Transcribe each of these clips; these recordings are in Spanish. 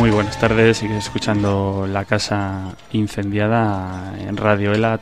Muy buenas tardes, sigue escuchando La Casa Incendiada en Radio Ela,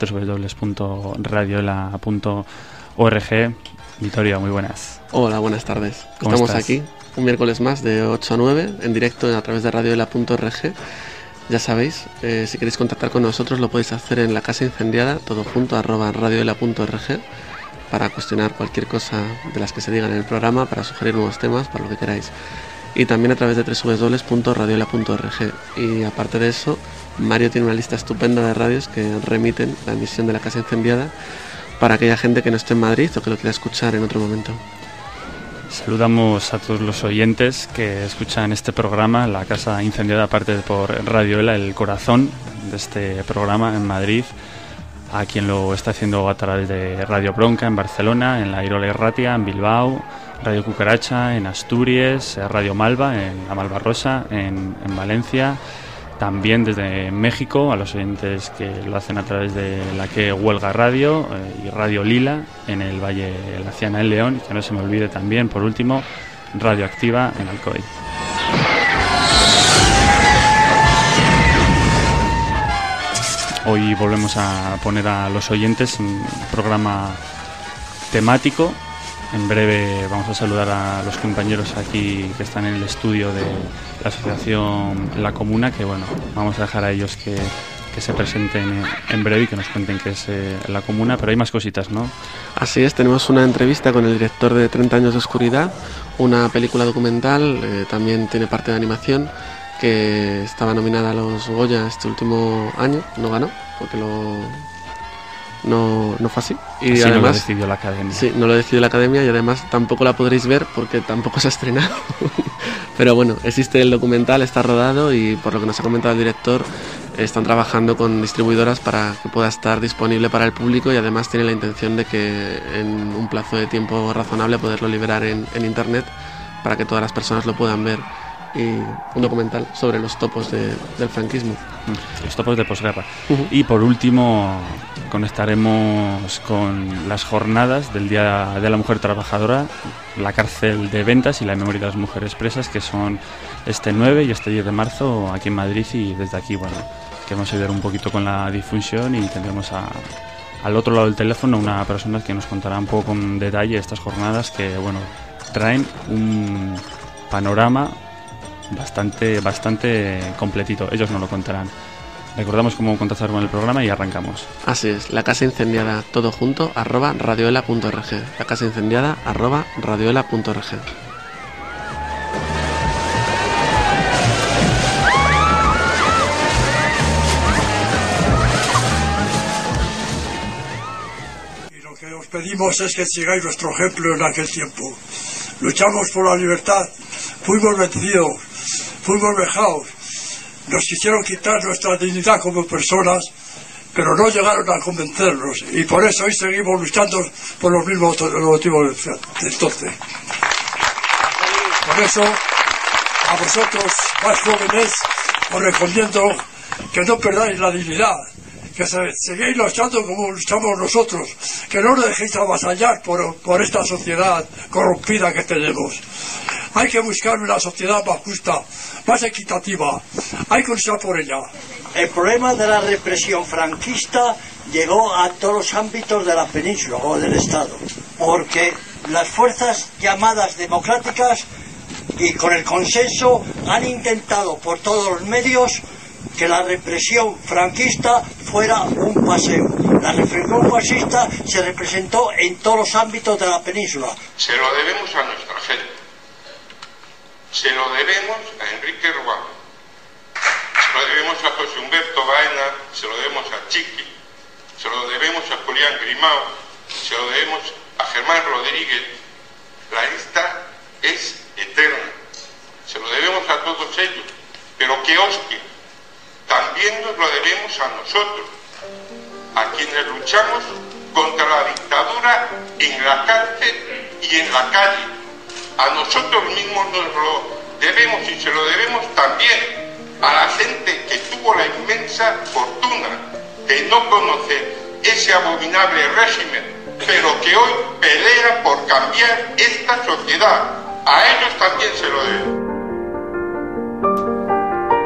www.radioela.org. Vitorio, muy buenas. Hola, buenas tardes. ¿Cómo Estamos estás? aquí un miércoles más de 8 a 9 en directo a través de radioela.org. Ya sabéis, si queréis contactar con nosotros lo podéis hacer en La Casa Incendiada, todo junto, @radioela.org, para cuestionar cualquier cosa de las que se digan en el programa, para sugerir nuevos temas, para lo que queráis. Y también a través de www.radioela.org. Y aparte de eso, Mario tiene una lista estupenda de radios que remiten la emisión de La Casa Incendiada para aquella gente que no esté en Madrid o que lo quiera escuchar en otro momento. Saludamos a todos los oyentes que escuchan este programa, La Casa Incendiada, aparte por Radio Ela, el corazón de este programa en Madrid, a quien lo está haciendo a través de Radio Bronca en Barcelona, en la Irola Irratia en Bilbao, Radio Cucaracha en Asturias, Radio Malva en la Malvarrosa en Valencia, también desde México a los oyentes que lo hacen a través de la que Huelga Radio y Radio Lila en el Valle de la Ciana en León, y que no se me olvide también, por último, Radio Activa en Alcoy. Hoy volvemos a poner a los oyentes un programa temático. En breve vamos a saludar a los compañeros aquí que están en el estudio de la asociación La Comuna, que bueno, vamos a dejar a ellos que se presenten en breve y que nos cuenten qué es La Comuna, pero hay más cositas, ¿no? Así es, tenemos una entrevista con el director de 30 años de oscuridad, una película documental, también tiene parte de animación, que estaba nominada a los Goya este último año, no ganó, porque no fue así. Y así además, no lo decidió la Academia. Sí, no lo decidió la Academia, y además tampoco la podréis ver porque tampoco se ha estrenado. Pero bueno, existe el documental, está rodado, y por lo que nos ha comentado el director, están trabajando con distribuidoras para que pueda estar disponible para el público, y además tiene la intención de que en un plazo de tiempo razonable poderlo liberar en internet para que todas las personas lo puedan ver. Y un documental sobre los topos del franquismo. Los topos de posguerra. Y por último conectaremos con las jornadas del Día de la Mujer Trabajadora, la cárcel de Ventas y la memoria de las mujeres presas, que son este 9 y este 10 de marzo aquí en Madrid. Y desde aquí, bueno, queremos ayudar un poquito con la difusión, y tendremos al otro lado del teléfono una persona que nos contará un poco con detalle estas jornadas, que bueno, traen un panorama bastante completito. Ellos nos lo contarán. Recordamos cómo contactar con el programa y arrancamos. Así es, La Casa Incendiada, todo junto, @radioela.org. La Casa Incendiada, @radioela.org. Y lo que os pedimos es que sigáis nuestro ejemplo en aquel tiempo. Luchamos por la libertad, fuimos vencidos, fuimos vejados, nos quisieron quitar nuestra dignidad como personas, pero no llegaron a convencernos, y por eso hoy seguimos luchando por los mismos motivos de entonces. Por eso, a vosotros, más jóvenes, os recomiendo que no perdáis la dignidad, que seguís luchando como luchamos nosotros, que no os dejéis avasallar por esta sociedad corrompida que tenemos. Hay que buscar una sociedad más justa, más equitativa, hay que luchar por ella. El problema de la represión franquista llegó a todos los ámbitos de la península o del Estado, porque las fuerzas llamadas democráticas y con el consenso han intentado por todos los medios que la represión franquista fuera un paseo. La represión fascista se representó en todos los ámbitos de la península. Se lo debemos a nuestra gente, se lo debemos a Enrique Ruán, se lo debemos a José Humberto Baena, se lo debemos a Chiqui, se lo debemos a Julián Grimao, se lo debemos a Germán Rodríguez. La lista es eterna, se lo debemos a todos ellos, pero que hostia, también nos lo debemos a nosotros, a quienes luchamos contra la dictadura en la cárcel y en la calle. A nosotros mismos nos lo debemos, y se lo debemos también a la gente que tuvo la inmensa fortuna de no conocer ese abominable régimen, pero que hoy pelea por cambiar esta sociedad. A ellos también se lo debemos.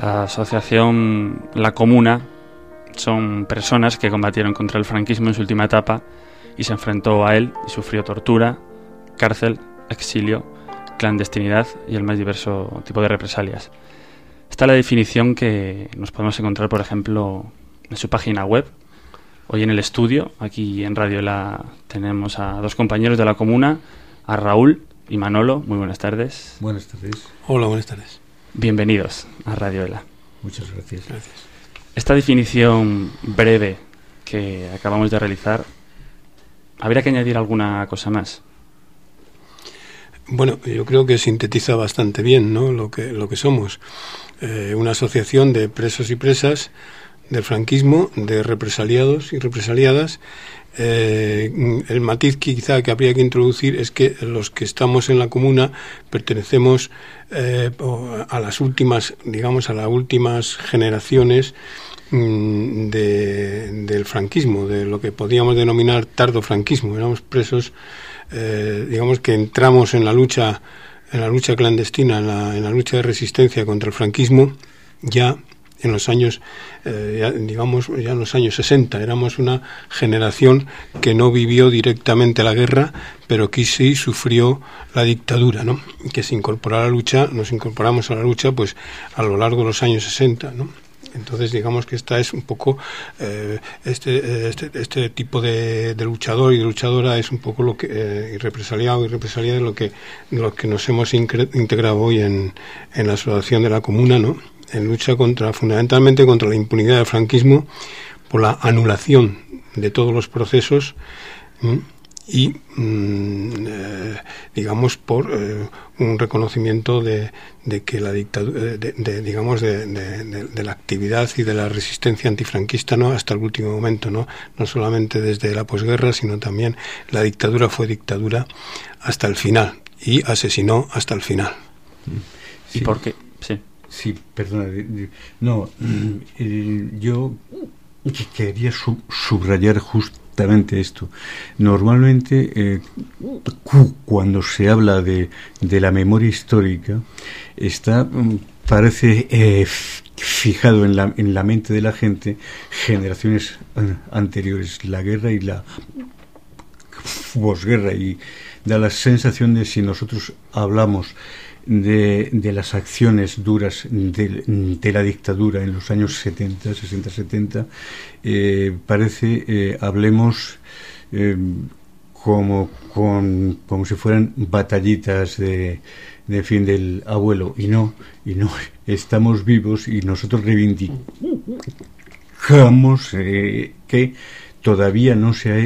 La asociación La Comuna son personas que combatieron contra el franquismo en su última etapa y se enfrentó a él y sufrió tortura, cárcel, exilio, clandestinidad y el más diverso tipo de represalias. Esta es la definición que nos podemos encontrar, por ejemplo, en su página web. Hoy en el estudio, aquí en Radio ELA, tenemos a dos compañeros de La Comuna, a Raúl y Manolo. Muy buenas tardes. Buenas tardes. Hola, buenas tardes. Bienvenidos a Radio ELA. Muchas gracias. Esta definición breve que acabamos de realizar, ¿habría que añadir alguna cosa más? Bueno, yo creo que sintetiza bastante bien, ¿no?, lo que somos. Una asociación de presos y presas del franquismo, de represaliados y represaliadas. El matiz quizá que habría que introducir es que los que estamos en La Comuna pertenecemos a las últimas, digamos, a las últimas generaciones del franquismo, de lo que podíamos denominar tardofranquismo. Éramos presos, digamos que entramos en la lucha clandestina, en la lucha de resistencia contra el franquismo ya en los años, ya en los años 60. Éramos una generación que no vivió directamente la guerra, pero que sí sufrió la dictadura, ¿no? Que se incorporó a la lucha, nos incorporamos a la lucha pues a lo largo de los años 60, ¿no? Entonces, digamos que esta es un poco este tipo de luchador y de luchadora es un poco lo que y represaliado y represaliada lo que nos hemos integrado hoy en la asociación de La Comuna, ¿no?, en lucha fundamentalmente contra la impunidad del franquismo, por la anulación de todos los procesos y digamos por un reconocimiento de que la dictadura, de la actividad y de la resistencia antifranquista, ¿no?, hasta el último momento, no solamente desde la posguerra, sino también la dictadura fue dictadura hasta el final y asesinó hasta el final. ¿Y por qué? Sí. Sí, perdona. No, yo quería subrayar justamente esto. Normalmente, cuando se habla de la memoria histórica, parece fijado en la mente de la gente generaciones anteriores, la guerra y la posguerra, y da la sensación de, si nosotros hablamos de las acciones duras de la dictadura en los años 60-70, parece hablemos como si fueran batallitas de fin del abuelo, y no estamos vivos y nosotros reivindicamos que todavía no se ha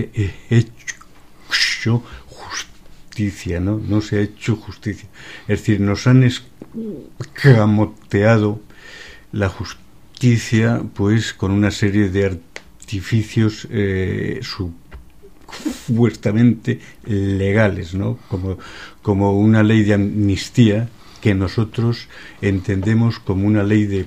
hecho justicia, no se ha hecho justicia. Es decir, nos han escamoteado la justicia pues con una serie de artificios supuestamente legales, ¿no? Como una ley de amnistía que nosotros entendemos como una ley de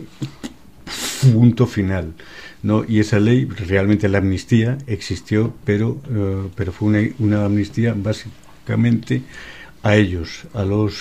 punto final, ¿no? Y esa ley, realmente la amnistía existió, pero fue una amnistía básicamente a ellos, a los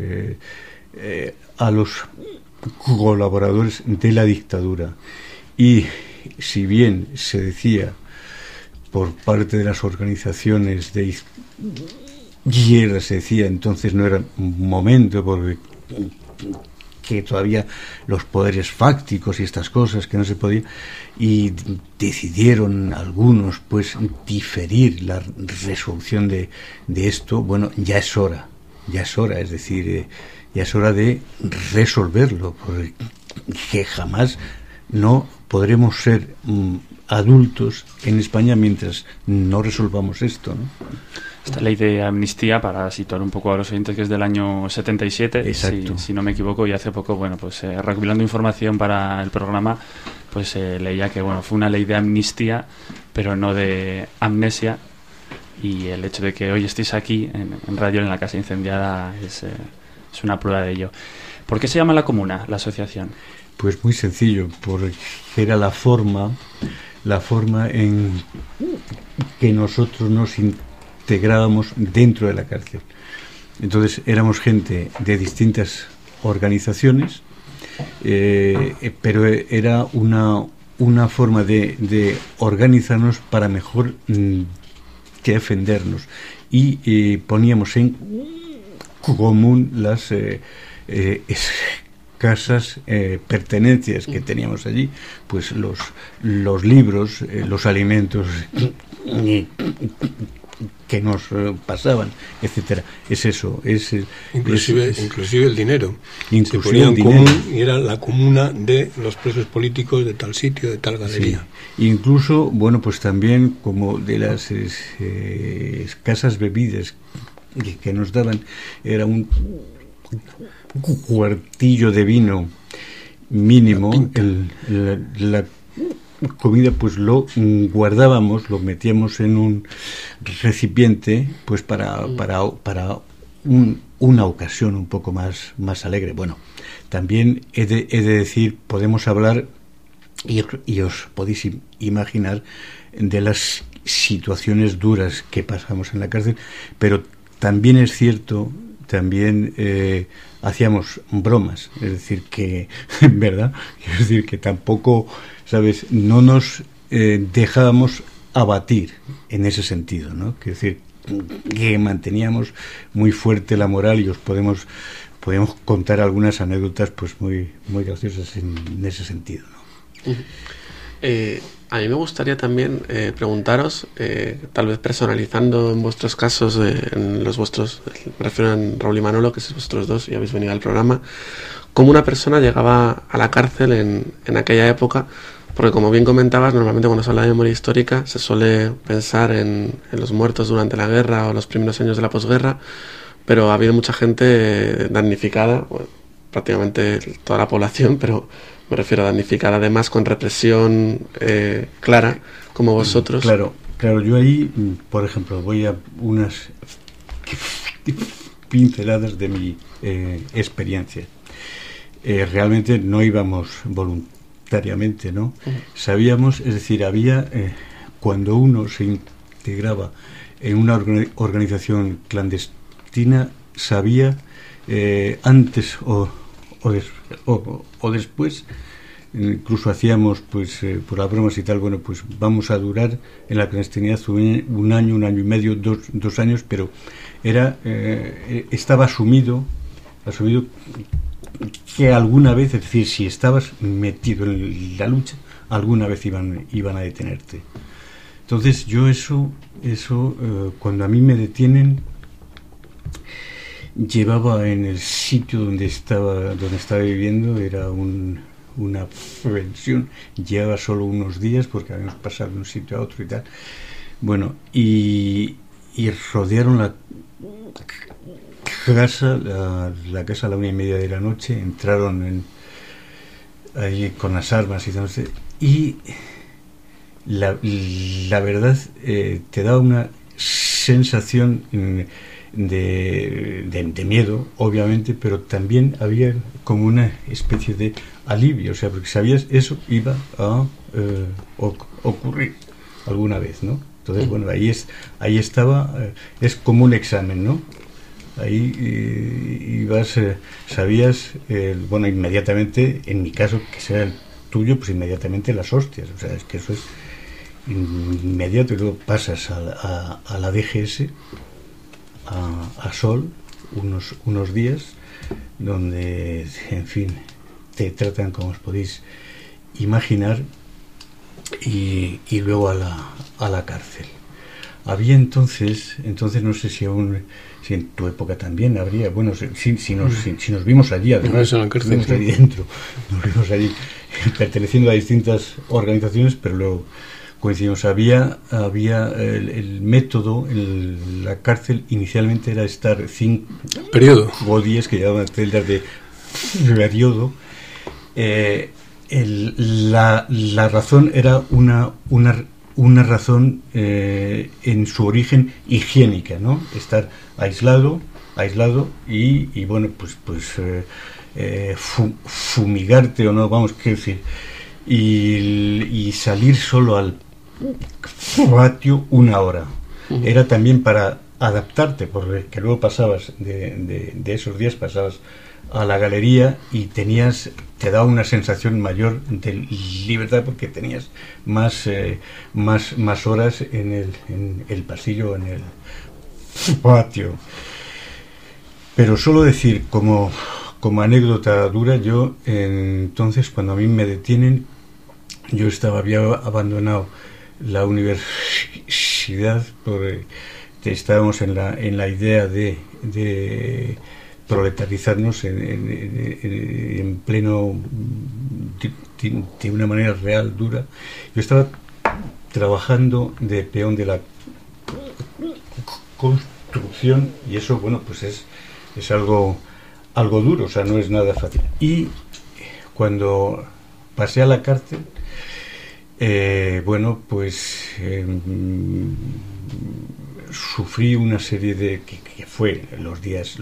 colaboradores de la dictadura. Y si bien se decía por parte de las organizaciones de izquierda, se decía entonces no era momento porque que todavía los poderes fácticos y estas cosas que no se podía, y decidieron algunos pues diferir la resolución de esto. Bueno, ya es hora, es decir, ya es hora de resolverlo, porque jamás no podremos ser adultos en España mientras no resolvamos esto, ¿no? Esta ley de amnistía, para situar un poco a los oyentes, que es del año 77, si no me equivoco, y hace poco, bueno, pues recopilando información para el programa, pues leía que, bueno, fue una ley de amnistía, pero no de amnesia, y el hecho de que hoy estéis aquí en Radio, en la Casa Incendiada, es una prueba de ello. ¿Por qué se llama La Comuna, la asociación? Pues muy sencillo, porque era la forma en que nosotros nos integrábamos dentro de la cárcel. Entonces éramos gente de distintas organizaciones, pero era una forma de organizarnos para mejor que defendernos, y poníamos en común las escasas pertenencias que teníamos allí, pues los libros, los alimentos que nos pasaban, etcétera. Es eso, inclusive el dinero. Se ponía en común, y era la comuna de los presos políticos de tal sitio, de tal galería. Sí. Incluso, bueno, pues también como de las escasas bebidas que nos daban, era un cuartillo de vino mínimo, la comida pues lo guardábamos, lo metíamos en un recipiente pues para una ocasión un poco más alegre. Bueno, también he de decir, podemos hablar y os podéis imaginar de las situaciones duras que pasamos en la cárcel, pero también es cierto, también hacíamos bromas, es decir que, ¿verdad? Es decir que tampoco, ¿sabes? No nos dejábamos abatir en ese sentido, ¿no? Es decir, que manteníamos muy fuerte la moral, y os podemos contar algunas anécdotas pues muy graciosas en ese sentido, ¿no? A mí me gustaría también preguntaros, tal vez personalizando en vuestros casos, en los vuestros, me refiero a Raúl y Manolo, que sois vosotros dos y habéis venido al programa, cómo una persona llegaba a la cárcel en aquella época, porque como bien comentabas, normalmente cuando se habla de memoria histórica se suele pensar en los muertos durante la guerra o los primeros años de la posguerra, pero ha habido mucha gente damnificada, bueno, prácticamente toda la población, pero me refiero a damnificada además con represión clara, como vosotros. Claro, yo ahí, por ejemplo, voy a unas pinceladas de mi experiencia. Realmente no íbamos voluntariamente, ¿no? Sabíamos, es decir, había, cuando uno se integraba en una organización clandestina, sabía antes o después, incluso hacíamos pues por las bromas y tal, bueno, pues vamos a durar en la clandestinidad un año y medio, dos años, pero estaba asumido que alguna vez, es decir, si estabas metido en la lucha, alguna vez iban a detenerte. Entonces yo eso cuando a mí me detienen, llevaba en el sitio donde estaba viviendo, era una pensión, llevaba solo unos días porque habíamos pasado de un sitio a otro y tal. Bueno, y rodearon la casa, la casa a la 1:30 de la noche, entraron allí con las armas y tal, y la verdad te daba una sensación de miedo, obviamente, pero también había como una especie de alivio, o sea, porque sabías eso iba a ocurrir alguna vez, ¿no? Entonces, bueno, ahí estaba, es como un examen, ¿no? Ahí ibas, sabías, bueno, inmediatamente, en mi caso, que sea el tuyo, pues inmediatamente las hostias, o sea, es que eso es inmediato, y luego pasas a la DGS, a Sol, unos días, donde, en fin, te tratan como os podéis imaginar, y luego a la cárcel. Había entonces no sé si en tu época también habría, bueno, si nos vimos allí, además, en la cárcel, nos vimos allí perteneciendo a distintas organizaciones, pero luego coincidimos. Había el método en la cárcel inicialmente era estar 5 días, que llamaban celdas de periodo. La razón era una razón en su origen higiénica, ¿no? Estar aislado y bueno, pues fumigarte o no, vamos, qué decir, y salir solo al patio 1 hora. Era también para adaptarte, porque luego pasabas de esos días, pasabas a la galería y tenías te daba una sensación mayor de libertad porque tenías más horas en el pasillo, en el patio. Pero solo decir como anécdota dura, yo entonces cuando a mí me detienen, yo había abandonado la universidad porque estábamos en la idea de proletarizarnos en pleno, de una manera real, dura. Yo estaba trabajando de peón de la construcción y eso, bueno, pues es algo duro, o sea, no es nada fácil. Y cuando pasé a la cárcel, bueno, pues sufrí una serie de que fue los días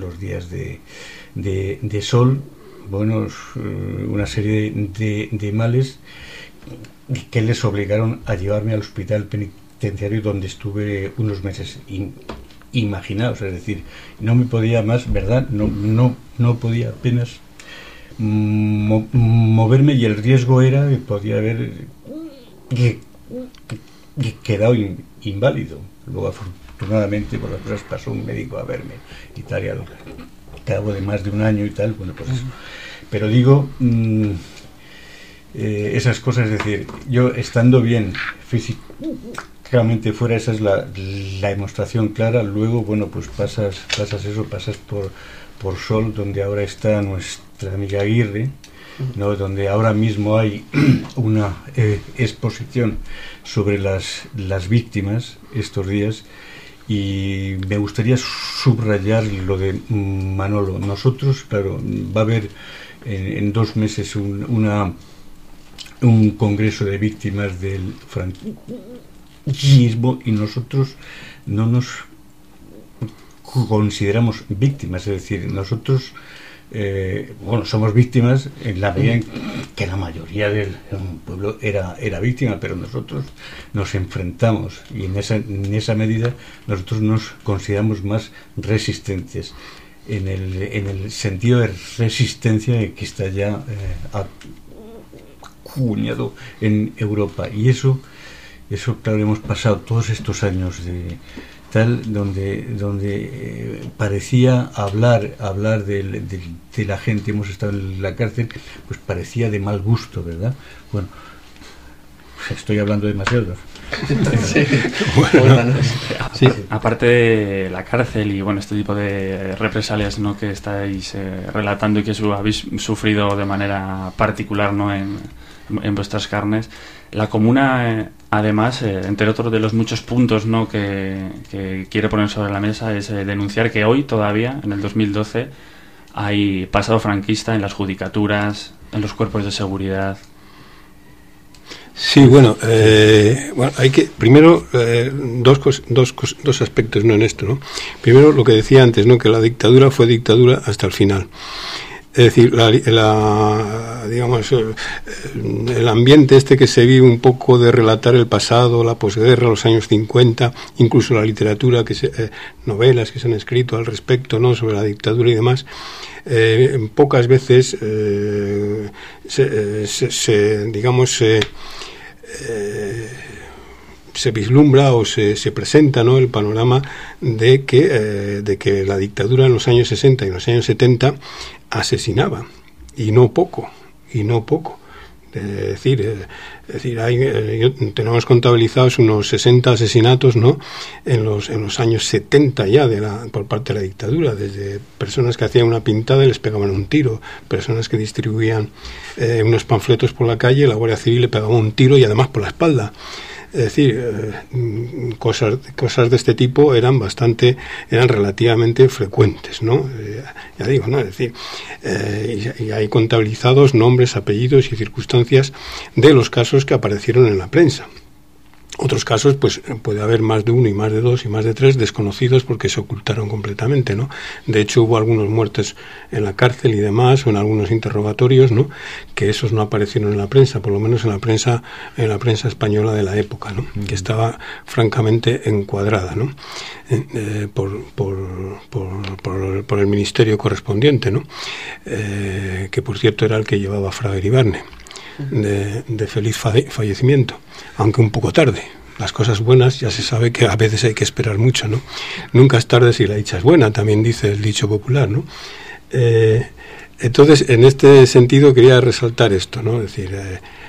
de sol, bueno, una serie de males que les obligaron a llevarme al hospital penitenciario donde estuve unos meses. Imaginaos, es decir, no me podía más, ¿verdad? No podía apenas moverme y el riesgo era que podía haber quedado inválido. Luego, afortunadamente, por las cosas pasó un médico a verme y tal, y al cabo de más de un año y tal, bueno, pues eso. Pero digo, esas cosas, es decir, yo estando bien físicamente fuera, esa es la demostración clara. Luego, bueno, pues pasas por Sol, donde ahora está nuestra amiga Aguirre, ¿no? Donde ahora mismo hay una exposición sobre las víctimas estos días, y me gustaría subrayar lo de Manolo. Nosotros, claro, va a haber en 2 meses un congreso de víctimas del franquismo y nosotros no nos consideramos víctimas, es decir, nosotros bueno, somos víctimas en la medida en que la mayoría del pueblo era víctima, pero nosotros nos enfrentamos y en esa medida nosotros nos consideramos más resistentes en el sentido de resistencia que está ya acuñado en Europa. Y eso claro, hemos pasado todos estos años de tal donde parecía hablar de la gente, hemos estado en la cárcel, pues parecía de mal gusto, ¿verdad? Bueno, estoy hablando demasiado. Sí. Bueno, sí. Aparte de la cárcel y bueno, este tipo de represalias, ¿no?, que estáis relatando y que habéis sufrido de manera particular, ¿no?, en vuestras carnes, la Comuna, además, entre otros de los muchos puntos, ¿no?, que quiere poner sobre la mesa, es denunciar que hoy todavía, en el 2012, hay pasado franquista en las judicaturas, en los cuerpos de seguridad. Sí, bueno, hay que primero dos aspectos, ¿no?, en esto, ¿no? Primero, lo que decía antes, ¿no?, que la dictadura fue dictadura hasta el final. Es decir, digamos, el ambiente este que se vive un poco de relatar el pasado, la posguerra, los años 50, incluso la literatura, novelas que se han escrito al respecto, ¿no?, sobre la dictadura y demás, pocas veces se vislumbra o se presenta, ¿no?, el panorama de que la dictadura en los años 60 y en los años 70 asesinaba, y no poco. Es decir, tenemos contabilizados unos 60 asesinatos, ¿no?, en los años 70 ya por parte de la dictadura, desde personas que hacían una pintada y les pegaban un tiro, personas que distribuían unos panfletos por la calle, la Guardia Civil le pegaba un tiro y además por la espalda. Es decir, cosas de este tipo eran relativamente frecuentes, ¿no? Ya digo, ¿no? Es decir, y hay contabilizados nombres, apellidos y circunstancias de los casos que aparecieron en la prensa. Otros casos, pues puede haber más de uno y más de dos y más de tres desconocidos porque se ocultaron completamente, ¿no? De hecho, hubo algunos muertos en la cárcel y demás, o en algunos interrogatorios, ¿no? Que esos no aparecieron en la prensa, por lo menos en la prensa española de la época, ¿no? Que estaba francamente encuadrada, ¿no? Por el ministerio correspondiente, ¿no? Que por cierto era el que llevaba Fraga Iribarne. De feliz fallecimiento, aunque un poco tarde. Las cosas buenas ya se sabe que a veces hay que esperar mucho, ¿no? Nunca es tarde si la dicha es buena, también dice el dicho popular, ¿no? Entonces, en este sentido quería resaltar esto, ¿no? Es decir,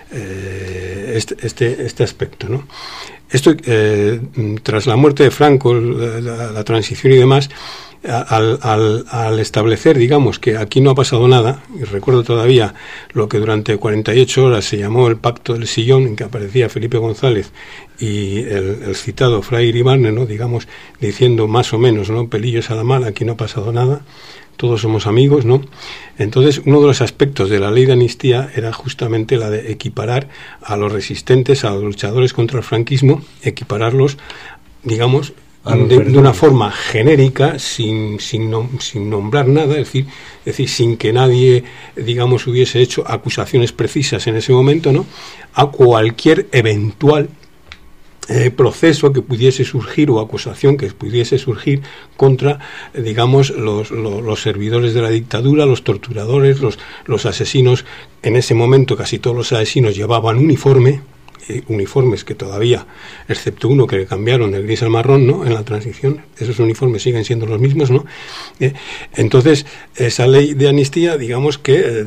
este aspecto, ¿no? Esto, tras la muerte de Franco, la transición y demás, al establecer, digamos, que aquí no ha pasado nada, y recuerdo todavía lo que durante 48 horas se llamó el Pacto del Sillón, en que aparecía Felipe González y el citado Fray Iribarne, ¿no? Digamos, diciendo más o menos, ¿no? Pelillos a la mala, aquí no ha pasado nada, todos somos amigos, ¿no? Entonces, uno de los aspectos de la ley de amnistía era justamente la de equiparar a los resistentes, a los luchadores contra el franquismo, equipararlos, digamos, de una forma genérica, sin nombrar nada, es decir, sin que nadie, digamos, hubiese hecho acusaciones precisas en ese momento, ¿no? A cualquier eventual proceso que pudiese surgir o acusación que pudiese surgir contra, digamos, los servidores de la dictadura, los torturadores, los asesinos. En ese momento casi todos los asesinos llevaban uniformes que todavía, excepto uno que cambiaron del gris al marrón, ¿no? En la transición, esos uniformes siguen siendo los mismos, ¿no? Entonces, esa ley de amnistía, digamos que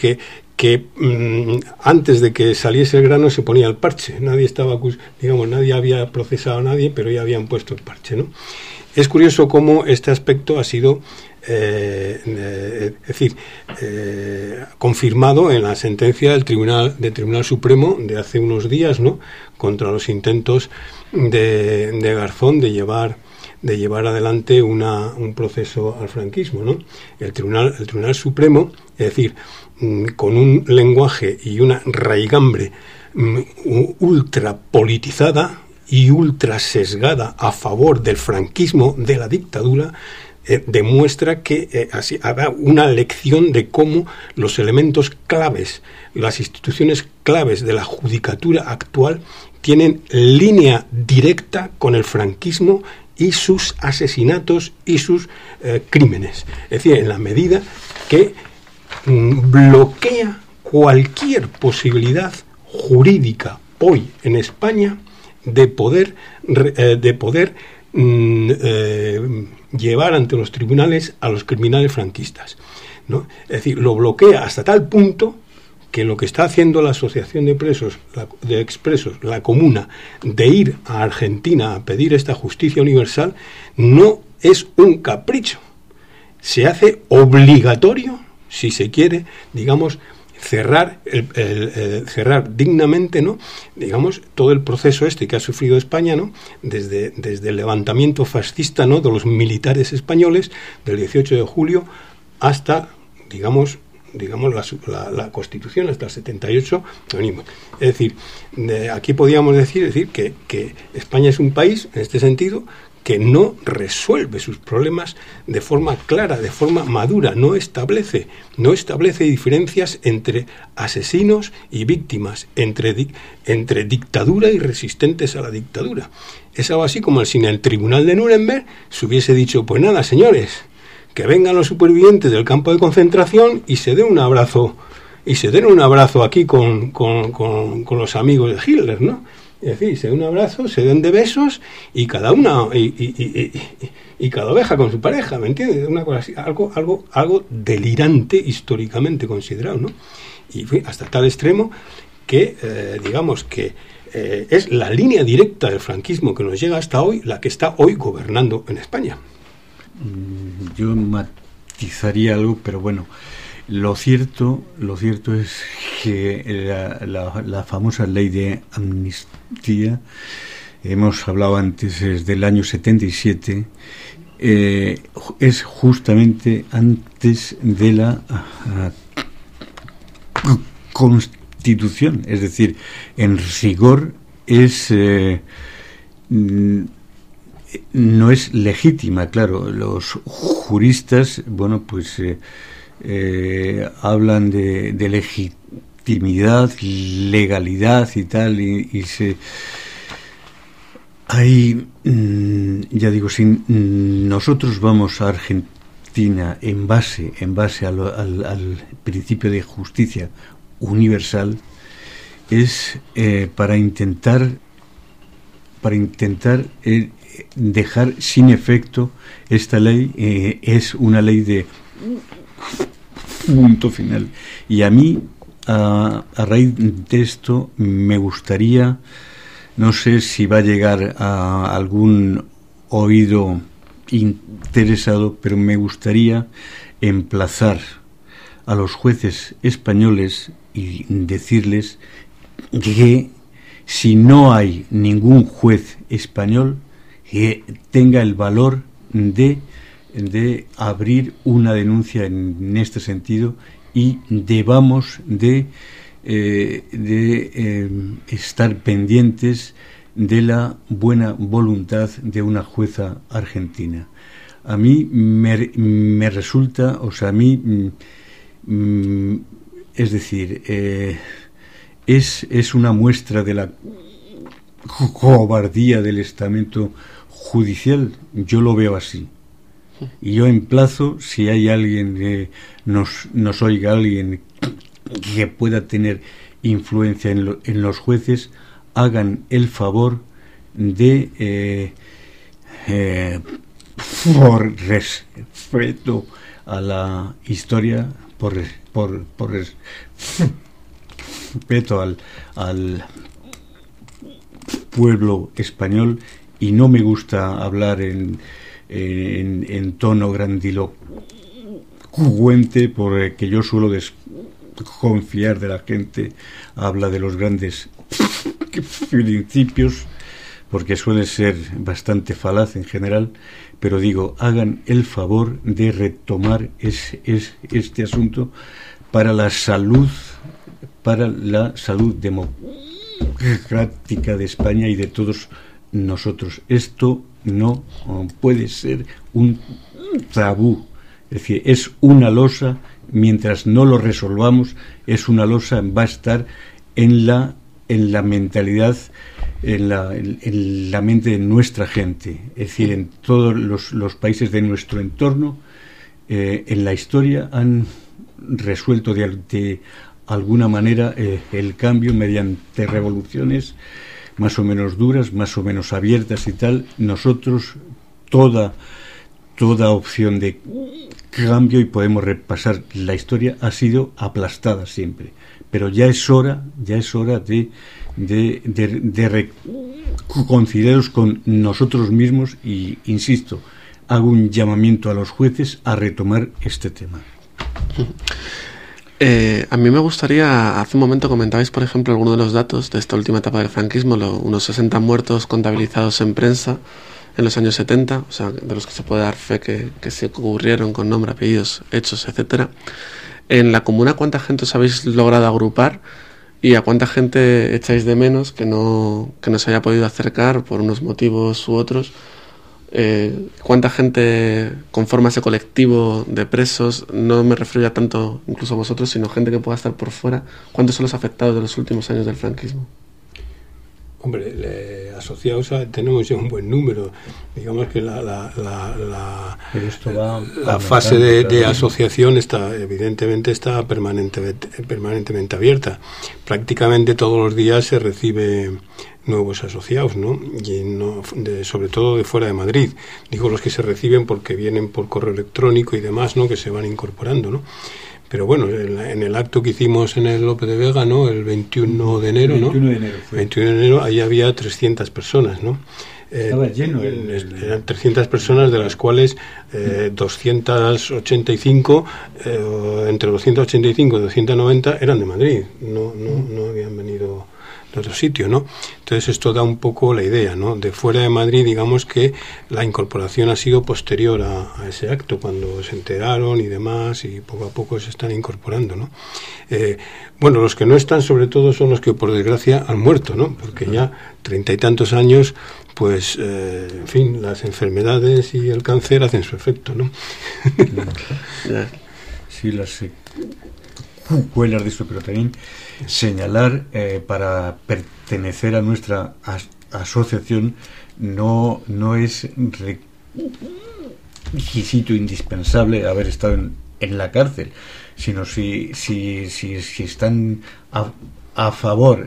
antes de que saliese el grano se ponía el parche. Nadie había procesado a nadie, pero ya habían puesto el parche, ¿no? Es curioso cómo este aspecto ha sido confirmado en la sentencia del Tribunal Supremo de hace unos días, ¿no? Contra los intentos de Garzón de llevar adelante un proceso al franquismo, ¿no? El Tribunal Supremo, es decir, con un lenguaje y una raigambre ultra politizada y ultra sesgada a favor del franquismo, de la dictadura, demuestra que así habrá una lección de cómo los elementos claves, las instituciones claves de la judicatura actual tienen línea directa con el franquismo y sus asesinatos y sus crímenes. Es decir, en la medida que bloquea cualquier posibilidad jurídica hoy en España de poder llevar ante los tribunales a los criminales franquistas, ¿no? Es decir, lo bloquea hasta tal punto que lo que está haciendo la Asociación de Presos, de Expresos, la Comuna, de ir a Argentina a pedir esta justicia universal, no es un capricho. Se hace obligatorio, si se quiere, digamos, cerrar dignamente, ¿no? Digamos, todo el proceso que ha sufrido España, ¿no? Desde el levantamiento fascista, ¿no? De los militares españoles del 18 de julio hasta, digamos la Constitución, hasta el 78 venimos. Es decir, aquí podríamos decir que España es un país, en este sentido, que no resuelve sus problemas de forma clara, de forma madura, no establece diferencias entre asesinos y víctimas, entre dictadura y resistentes a la dictadura. Es algo así como si en el Tribunal de Nuremberg se hubiese dicho, pues nada, señores, que vengan los supervivientes del campo de concentración y se den un abrazo aquí con los amigos de Hitler, ¿no? Es decir, se den un abrazo, se den de besos y cada una y cada oveja con su pareja, ¿me entiendes? Una cosa así, algo delirante históricamente considerado, ¿no? Y fue hasta tal extremo que digamos que es la línea directa del franquismo que nos llega hasta hoy, la que está hoy gobernando en España. Yo matizaría algo, pero bueno, lo cierto es que la famosa ley de amnistía, hemos hablado antes, es del año 77, es justamente antes de la Constitución, es decir, en rigor no es legítima. Claro, los juristas, bueno, pues hablan de legitimidad, legalidad y tal, y ya digo, si nosotros vamos a Argentina en base al principio de justicia universal, es para intentar dejar sin efecto esta ley. Es una ley de punto final, y a mí a raíz de esto me gustaría, no sé si va a llegar a algún oído interesado, pero me gustaría emplazar a los jueces españoles y decirles que si no hay ningún juez español que tenga el valor de abrir una denuncia en este sentido, y debamos de estar pendientes de la buena voluntad de una jueza argentina. A mí me resulta, o sea, a mí, es decir, es una muestra de la cobardía del estamento judicial. Yo lo veo así. Y yo emplazo, si hay alguien que nos oiga, alguien que pueda tener influencia en los jueces, hagan el favor de, por respeto a la historia, por respeto al pueblo español, y no me gusta hablar en tono grandilocuente, porque yo suelo desconfiar de la gente. Habla de los grandes principios, porque suele ser bastante falaz en general, pero digo, hagan el favor de retomar este asunto para la salud democrática de España y de todos nosotros. Esto no puede ser un tabú, es decir, es una losa. Mientras no lo resolvamos, es una losa, va a estar en la mentalidad, en la mente de nuestra gente, es decir, en todos los países de nuestro entorno. En la historia han resuelto de alguna manera el cambio mediante revoluciones más o menos duras, más o menos abiertas y tal. Nosotros toda opción de cambio, y podemos repasar la historia, ha sido aplastada siempre, pero ya es hora de reconciliarnos con nosotros mismos, y insisto, hago un llamamiento a los jueces a retomar este tema. A mí me gustaría, hace un momento comentabais, por ejemplo, algunos de los datos de esta última etapa del franquismo, unos 60 muertos contabilizados en prensa en los años 70, o sea, de los que se puede dar fe que se ocurrieron con nombre, apellidos, hechos, etcétera. En la comuna, ¿cuánta gente os habéis logrado agrupar? ¿Y a cuánta gente echáis de menos que no se haya podido acercar por unos motivos u otros? ¿Cuánta gente conforma ese colectivo de presos? No me refiero ya tanto incluso a vosotros, sino gente que pueda estar por fuera. ¿Cuántos son los afectados de los últimos años del franquismo? Hombre, asociados tenemos ya un buen número. Digamos que la fase de asociación evidentemente está permanentemente abierta. Prácticamente todos los días se recibe nuevos asociados, ¿no? Y sobre todo de fuera de Madrid. Digo los que se reciben porque vienen por correo electrónico y demás, ¿no? Que se van incorporando, ¿no? Pero bueno, en el acto que hicimos en el Lope de Vega, ¿no? El 21 de enero, ¿no? 21 de enero fue. 21 de enero, ahí había 300 personas, ¿no? Estaba lleno. Eran 300 personas, de las cuales 285, entre 285 y 290 eran de Madrid. No habían venido sitio, ¿no? Entonces esto da un poco la idea, ¿no? De fuera de Madrid, digamos que la incorporación ha sido posterior a ese acto, cuando se enteraron y demás, y poco a poco se están incorporando, ¿no? Bueno, los que no están sobre todo son los que por desgracia han muerto, ¿no? Porque ya 30 y tantos años, pues, en fin, las enfermedades y el cáncer hacen su efecto, ¿no? Sí, las secuelas de eso, pero también señalar, para pertenecer a nuestra asociación no es requisito indispensable haber estado en la cárcel, sino si están a favor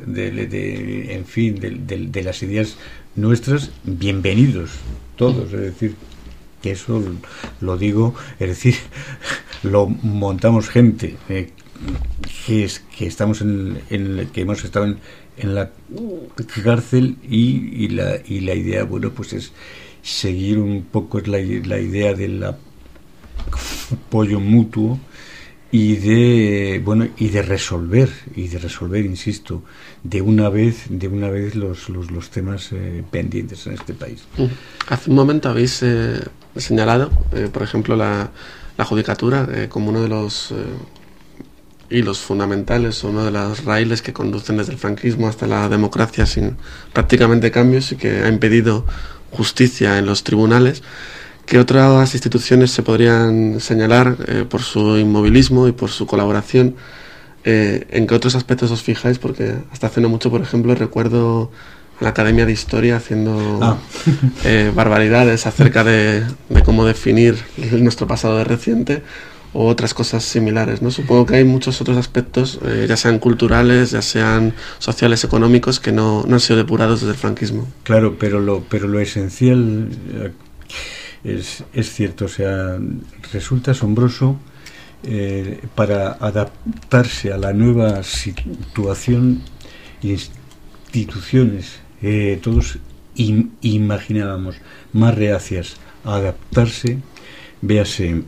de las ideas nuestras, bienvenidos todos. Es decir, que eso lo digo, es decir, lo montamos gente que estamos que hemos estado en la cárcel, y la idea, bueno, pues es seguir un poco la idea del apoyo mutuo y de resolver, insisto, de una vez los temas pendientes en este país. Hace un momento habéis señalado, por ejemplo, la judicatura como uno de los hilos fundamentales, o uno de los raíles que conducen desde el franquismo hasta la democracia sin prácticamente cambios, y que ha impedido justicia en los tribunales. ¿Qué otras instituciones se podrían señalar por su inmovilismo y por su colaboración? ¿En qué otros aspectos os fijáis? Porque hasta hace no mucho, por ejemplo, recuerdo la Academia de Historia haciendo barbaridades acerca de cómo definir nuestro pasado de reciente, o otras cosas similares, ¿no? Supongo que hay muchos otros aspectos, ya sean culturales, ya sean sociales, económicos, que no han sido depurados desde el franquismo. Claro, pero lo esencial es cierto, o sea, resulta asombroso para adaptarse a la nueva situación, instituciones, todos imaginábamos más reacias a adaptarse, véase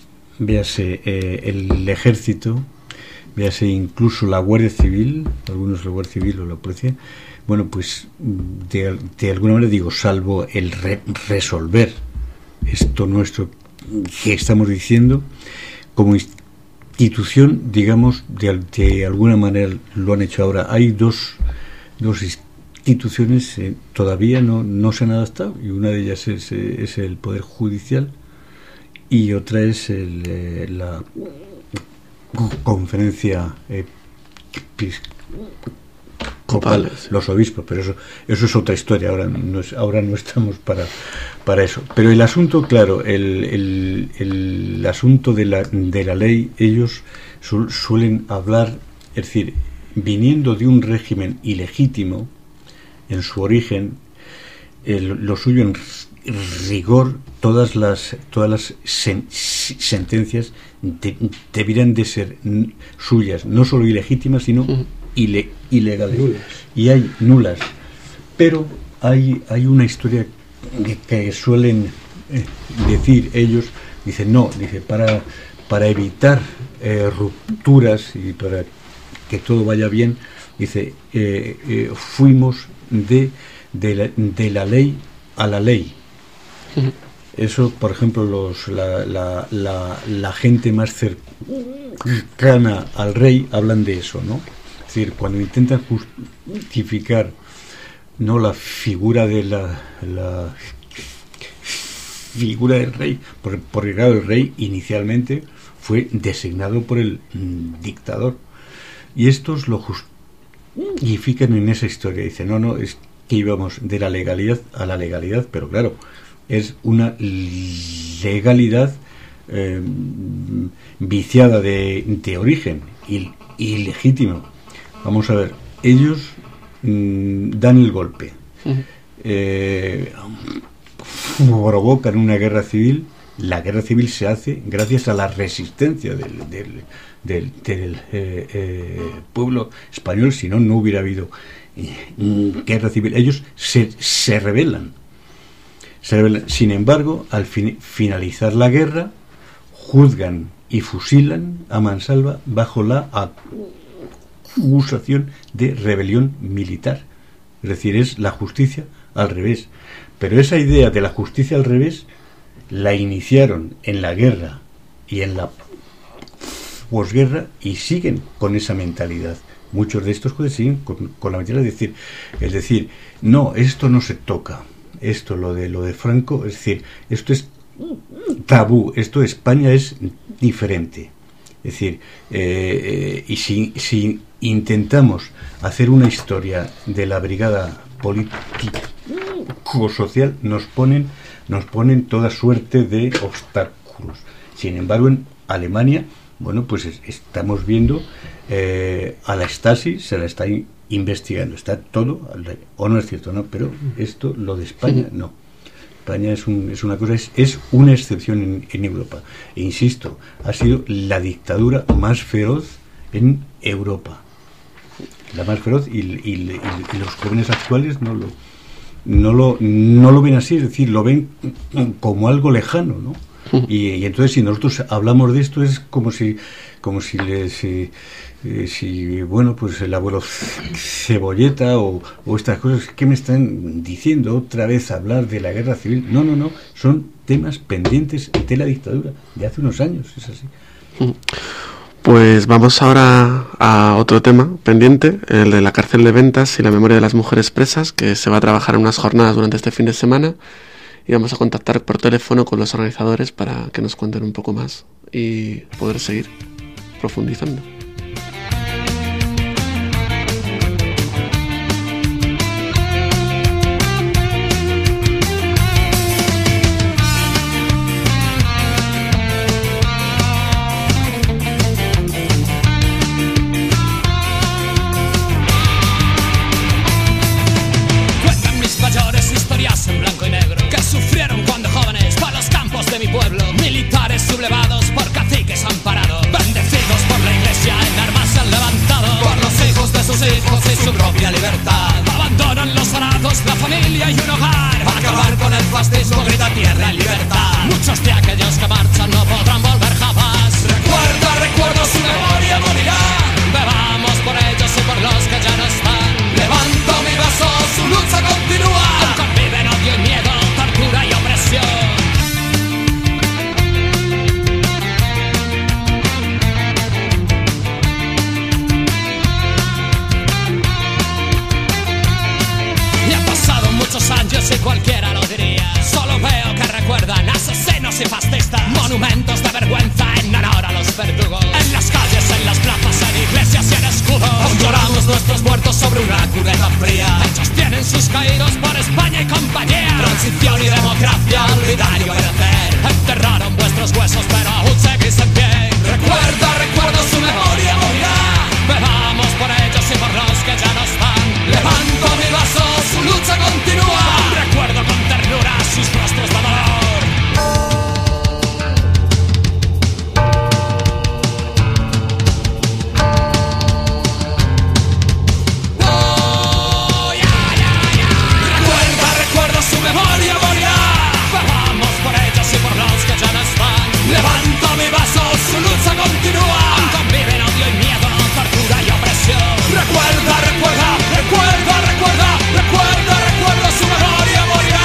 el ejército, véase incluso la Guardia Civil, algunos la Guardia Civil o la policía, bueno, pues de alguna manera, digo, salvo el resolver esto nuestro que estamos diciendo, como institución, digamos, de alguna manera lo han hecho ahora. Hay dos instituciones todavía no se han adaptado, y una de ellas es el Poder Judicial, y otra es la Conferencia Episcopal, los obispos, pero eso es otra historia. Ahora no estamos para eso. Pero el asunto, claro, el asunto de la ley, ellos suelen hablar, es decir, viniendo de un régimen ilegítimo en su origen, lo suyo en rigor, todas las sentencias debieran de ser suyas, no solo ilegítimas, sino ilegales. Nulas. Y hay nulas. Pero hay una historia que suelen decir ellos, dicen para evitar rupturas y para que todo vaya bien, dice, fuimos de la ley a la ley. Eso, por ejemplo, la gente más cercana al rey hablan de eso, ¿no? Es decir, cuando intentan justificar no la figura de la figura del rey, porque claro, el rey inicialmente fue designado por el dictador, y estos lo justifican en esa historia. Dicen, no, es que íbamos de la legalidad a la legalidad, pero claro, es una legalidad viciada de origen, ilegítimo. Vamos a ver, ellos dan el golpe, provocan una guerra civil. La guerra civil se hace gracias a la resistencia del pueblo español, si no hubiera habido guerra civil. Ellos se rebelan. Sin embargo, al finalizar la guerra, juzgan y fusilan a mansalva bajo la acusación de rebelión militar. Es decir, es la justicia al revés. Pero esa idea de la justicia al revés la iniciaron en la guerra y en la posguerra y siguen con esa mentalidad. Muchos de estos jueces siguen con la mentalidad de decir, no, esto no se toca. Esto, lo de Franco, es decir, esto es tabú, esto España es diferente. Es decir, y si intentamos hacer una historia de la brigada político-social, nos ponen toda suerte de obstáculos. Sin embargo, en Alemania, bueno, pues estamos viendo a la Stasi, se la está investigando, está todo, o no es cierto, no, pero esto, lo de España, no. España es una cosa, es una excepción en Europa. E insisto, ha sido la dictadura más feroz en Europa. La más feroz, y los jóvenes actuales no lo ven así, es decir, lo ven como algo lejano, ¿no? Y entonces si nosotros hablamos de esto es como si bueno, pues el abuelo Cebolleta o estas cosas, ¿qué me están diciendo otra vez hablar de la guerra civil? No, son temas pendientes de la dictadura de hace unos años, es así. Pues vamos ahora a otro tema pendiente, el de la cárcel de Ventas y la memoria de las mujeres presas, que se va a trabajar en unas jornadas durante este fin de semana, y vamos a contactar por teléfono con los organizadores para que nos cuenten un poco más y poder seguir profundizando. Sublevados por caciques amparados, bendecidos por la iglesia, en armas se han levantado por los hijos de sus hijos y su propia libertad. Abandonan los arados, la familia y un hogar para acabar con el fascismo, grita tierra y libertad. Muchos de aquellos que marchan no podrán volver jamás. Recuerdo su memoria morirá. Bebamos por ellos y por los que ya no están. Levanto mi vaso, su lucha continúa. Conviven odio y miedo, tortura y opresión. Muchos años y cualquiera lo diría. Solo veo que recuerdan asesinos y fascistas, monumentos de vergüenza en honor a los verdugos. En las calles, en las plazas, en iglesias y en escudos, aún lloramos nuestros muertos sobre una cuneta fría. Ellos tienen sus caídos por España y compañía. Transición y democracia, olvidar y obedecer. Enterraron vuestros huesos pero aún seguís en pie. Recuerdo su memoria morirá. Bebamos por ellos y por los que ya no están. Levanto mi vaso, su lucha continúa. Recuerdo con ternura sus rostros de dolor. Recuerdo su memoria morirá. Bebamos por ellos y por los que ya no están. Levanto mi vaso, su lucha continúa. Conviven odio y miedo, tortura y opresión. Recuerda su memoria morirá.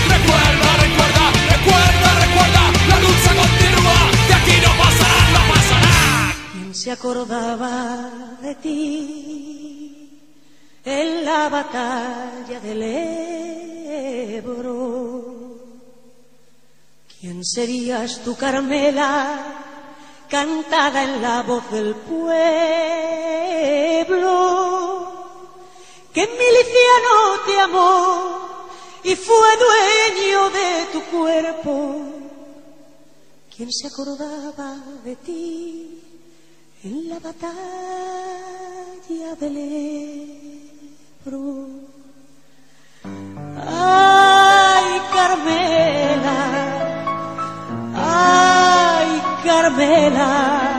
Recuerda, la lucha continúa. De aquí no pasará. ¿Quién se acordaba de ti en la batalla del Ebro? ¿Quién serías tú, Carmela, cantada en la voz del pueblo? Que miliciano te amó y fue dueño de tu cuerpo. ¿Quién se acordaba de ti en la batalla del Ebro? Ay, Carmela, ay, Carmela.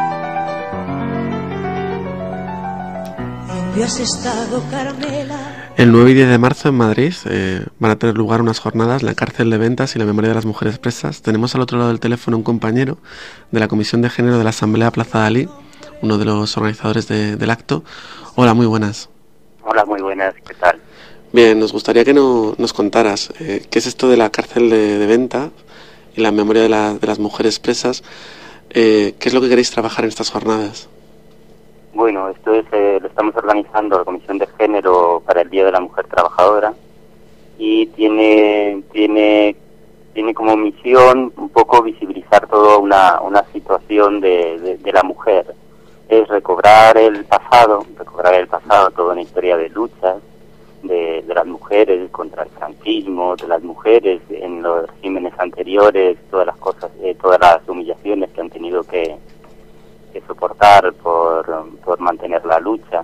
¿Dónde has estado, Carmela? El 9 y 10 de marzo en Madrid van a tener lugar unas jornadas, la cárcel de Ventas y la memoria de las mujeres presas. Tenemos al otro lado del teléfono un compañero de la Comisión de Género de la Asamblea Plaza Dalí, uno de los organizadores del acto. Hola, muy buenas. Hola, muy buenas, ¿qué tal? Bien, nos gustaría que nos contaras qué es esto de la cárcel de Ventas y la memoria de las mujeres presas. ¿Qué es lo que queréis trabajar en estas jornadas? Bueno, esto es, lo estamos organizando la Comisión de Género para el Día de la Mujer Trabajadora y tiene como misión un poco visibilizar toda una situación de la mujer. Es recobrar el pasado, toda una historia de luchas de las mujeres contra el franquismo, de las mujeres en los regímenes anteriores, todas las cosas, todas las humillaciones que han tenido que soportar por mantener la lucha,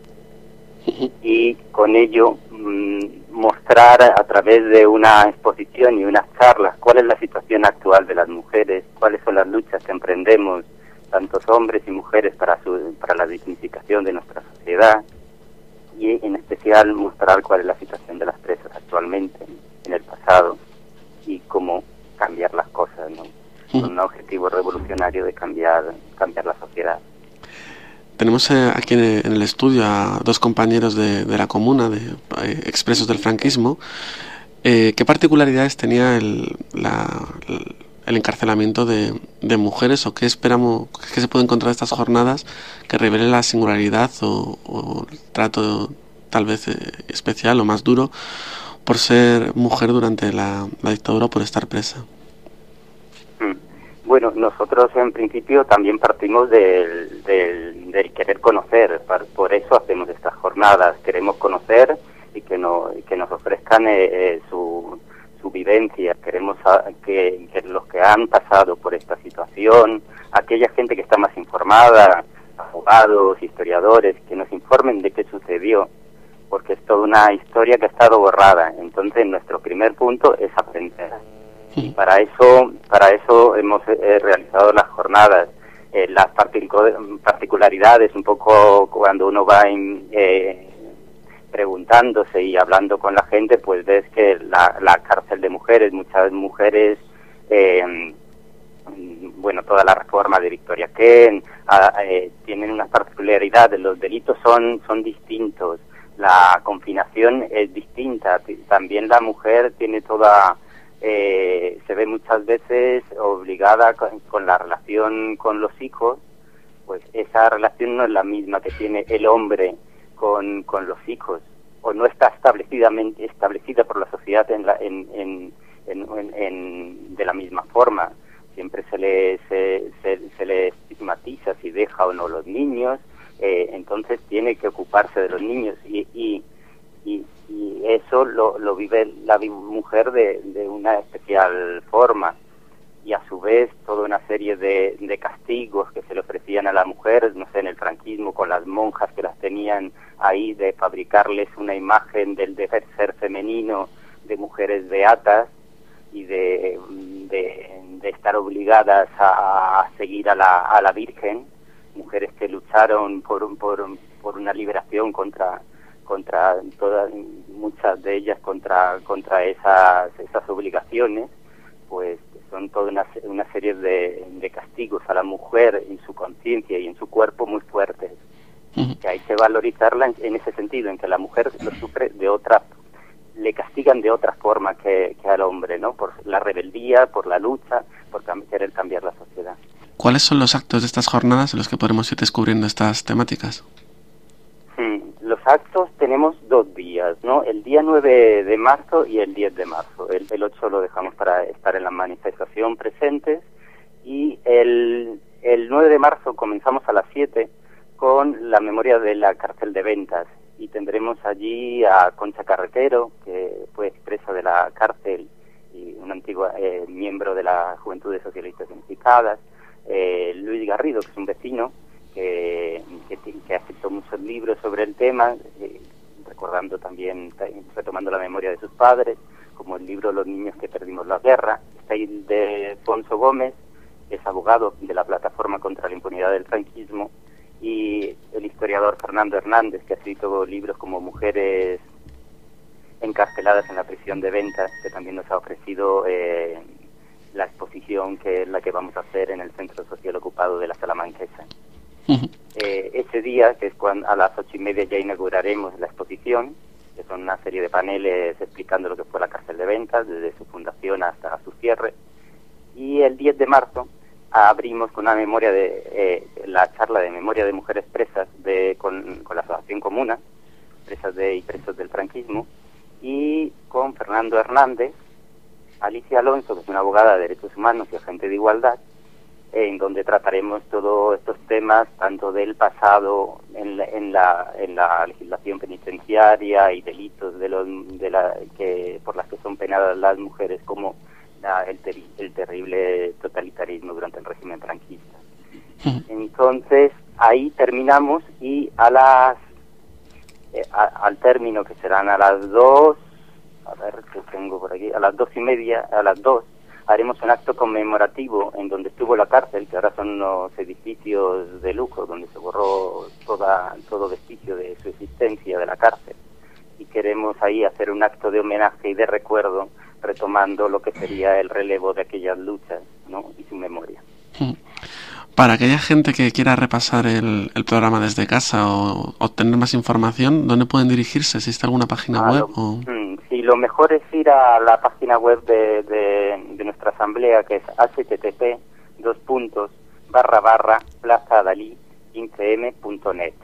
y con ello mostrar a través de una exposición y unas charlas cuál es la situación actual de las mujeres, cuáles son las luchas que emprendemos tantos hombres y mujeres para la dignificación de nuestra sociedad, y en especial mostrar cuál es la situación de las presas actualmente, en el pasado, y cómo cambiar las cosas, ¿no? Con un objetivo revolucionario de cambiar la sociedad. Tenemos aquí en el estudio a dos compañeros de la comuna, expresos del franquismo. ¿Qué particularidades tenía el encarcelamiento de mujeres, o qué esperamos que se puede encontrar en estas jornadas que revele la singularidad o el trato tal vez especial o más duro por ser mujer durante la dictadura o por estar presa? Bueno, nosotros en principio también partimos del querer conocer, por eso hacemos estas jornadas, queremos conocer y que nos ofrezcan su vivencia, queremos que los que han pasado por esta situación, aquella gente que está más informada, abogados, historiadores, que nos informen de qué sucedió, porque es toda una historia que ha estado borrada. Entonces nuestro primer punto es aprender. Y para eso hemos realizado las jornadas. Las particularidades, un poco cuando uno va preguntándose y hablando con la gente, pues ves que la cárcel de mujeres, muchas mujeres, toda la reforma de Victoria Kent, tienen unas particularidades, los delitos son distintos, la confinación es distinta, también la mujer tiene toda... se ve muchas veces obligada con la relación con los hijos, pues esa relación no es la misma que tiene el hombre con los hijos, o no está establecida por la sociedad de la misma forma. Siempre se le estigmatiza si deja o no los niños, entonces tiene que ocuparse de los niños y eso lo vive la mujer de una especial forma, y a su vez toda una serie de castigos que se le ofrecían a la mujer, no sé, en el franquismo, con las monjas que las tenían ahí, de fabricarles una imagen del deber ser femenino, de mujeres beatas y de estar obligadas a seguir a la Virgen, mujeres que lucharon por una liberación contra todas, muchas de ellas contra esas obligaciones, pues son toda una serie de castigos a la mujer en su conciencia y en su cuerpo muy fuertes, que hay que valorizarla en ese sentido, en que la mujer lo sufre le castigan de otra forma que al hombre, ¿no? Por la rebeldía, por la lucha, por querer cambiar la sociedad. ¿Cuáles son los actos de estas jornadas en los que podremos ir descubriendo estas temáticas? Los actos tenemos 2 días, ¿no? El día 9 de marzo y el 10 de marzo. El 8 lo dejamos para estar en la manifestación presentes, y el 9 de marzo comenzamos a las 7 con la memoria de la cárcel de Ventas, y tendremos allí a Concha Carretero, que fue expresa de la cárcel y una antigua miembro de la Juventudes Socialistas Unificadas, Luis Garrido, que es un vecino, que ha escrito muchos libros sobre el tema, recordando también, retomando la memoria de sus padres, como el libro Los niños que perdimos la guerra. Está ahí de Ponzo Gómez, que es abogado de la Plataforma contra la Impunidad del Franquismo, y el historiador Fernando Hernández, que ha escrito libros como Mujeres encarceladas en la prisión de Ventas, que también nos ha ofrecido la exposición que es la que vamos a hacer en el Centro Social Ocupado de la Salamanquesa. Ese día, que es cuando a las 8:30 ya inauguraremos la exposición, que son una serie de paneles explicando lo que fue la cárcel de Ventas, desde su fundación hasta su cierre. Y el 10 de marzo abrimos con una memoria la charla de memoria de mujeres presas con la Asociación Comuna, presas y presos del franquismo, y con Fernando Hernández, Alicia Alonso, que es una abogada de derechos humanos y agente de igualdad, en donde trataremos todos estos temas, tanto del pasado en la legislación penitenciaria y delitos por las que son penadas las mujeres, como el terrible totalitarismo durante el régimen franquista. Entonces, ahí terminamos y al término, que serán a las 2, a ver qué tengo por aquí, a las 2:30, a las 2, haremos un acto conmemorativo en donde estuvo la cárcel, que ahora son unos edificios de lujo, donde se borró todo vestigio de su existencia de la cárcel. Y queremos ahí hacer un acto de homenaje y de recuerdo, retomando lo que sería el relevo de aquellas luchas, ¿no? Y su memoria. Para aquella gente que quiera repasar el programa desde casa o obtener más información, ¿dónde pueden dirigirse? ¿Existe alguna página web? Sí, lo mejor es ir a la página web de nuestra asamblea, que es http://plazadalí15m.net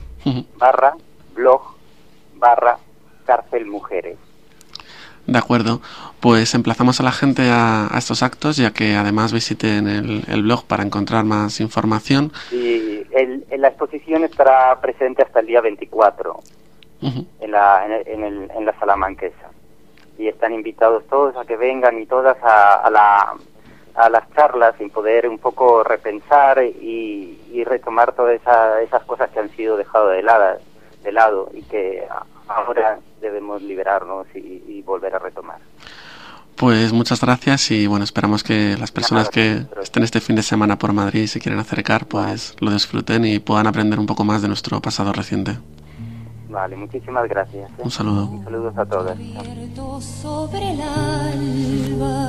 /blog/cárcel mujeres. De acuerdo, pues emplazamos a la gente a estos actos, ya que además visiten el blog para encontrar más información. Y la exposición estará presente hasta el día 24 en la Salamanquesa. Y están invitados todos a que vengan y todas a las charlas, y poder un poco repensar y retomar todas esas cosas que han sido dejadas de lado y que ahora debemos liberarnos y volver a retomar. Pues muchas gracias y bueno, esperamos que las personas que estén este fin de semana por Madrid y se quieren acercar, pues lo disfruten y puedan aprender un poco más de nuestro pasado reciente. Vale, muchísimas gracias. Un saludo. Un saludo a todas. Sobre el alba,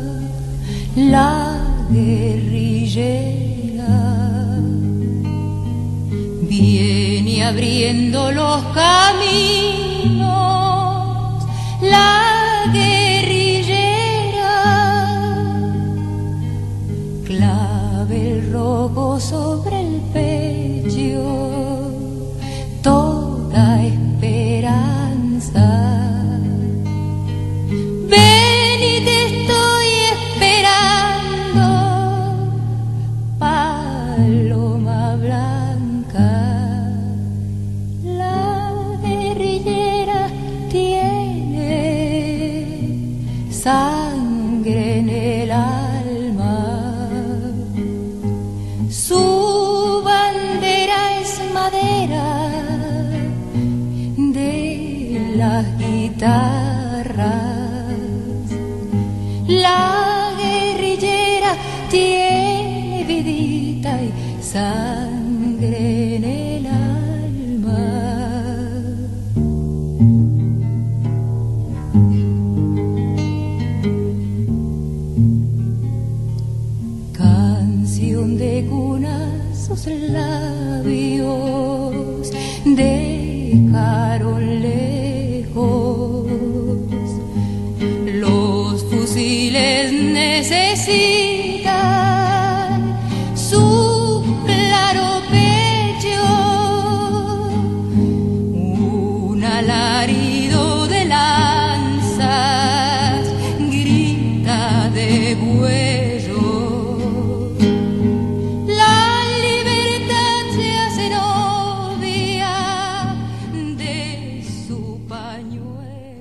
la guerrillera viene abriendo los caminos, la guerrillera clave el rojo sobre el pecho, toda esperanza. Ven y te estoy esperando, paloma blanca. La guerrillera tiene sangre en el alma, su bandera es madera de las guitarras. La guerrillera tiene vidita y sangre en el alma. Canción de cuna, sus labios dejaron lejos. Los fusiles necesitan su claro pecho, un alarido de lanzas grita de cuello. La libertad se hace novia de su pañuelo.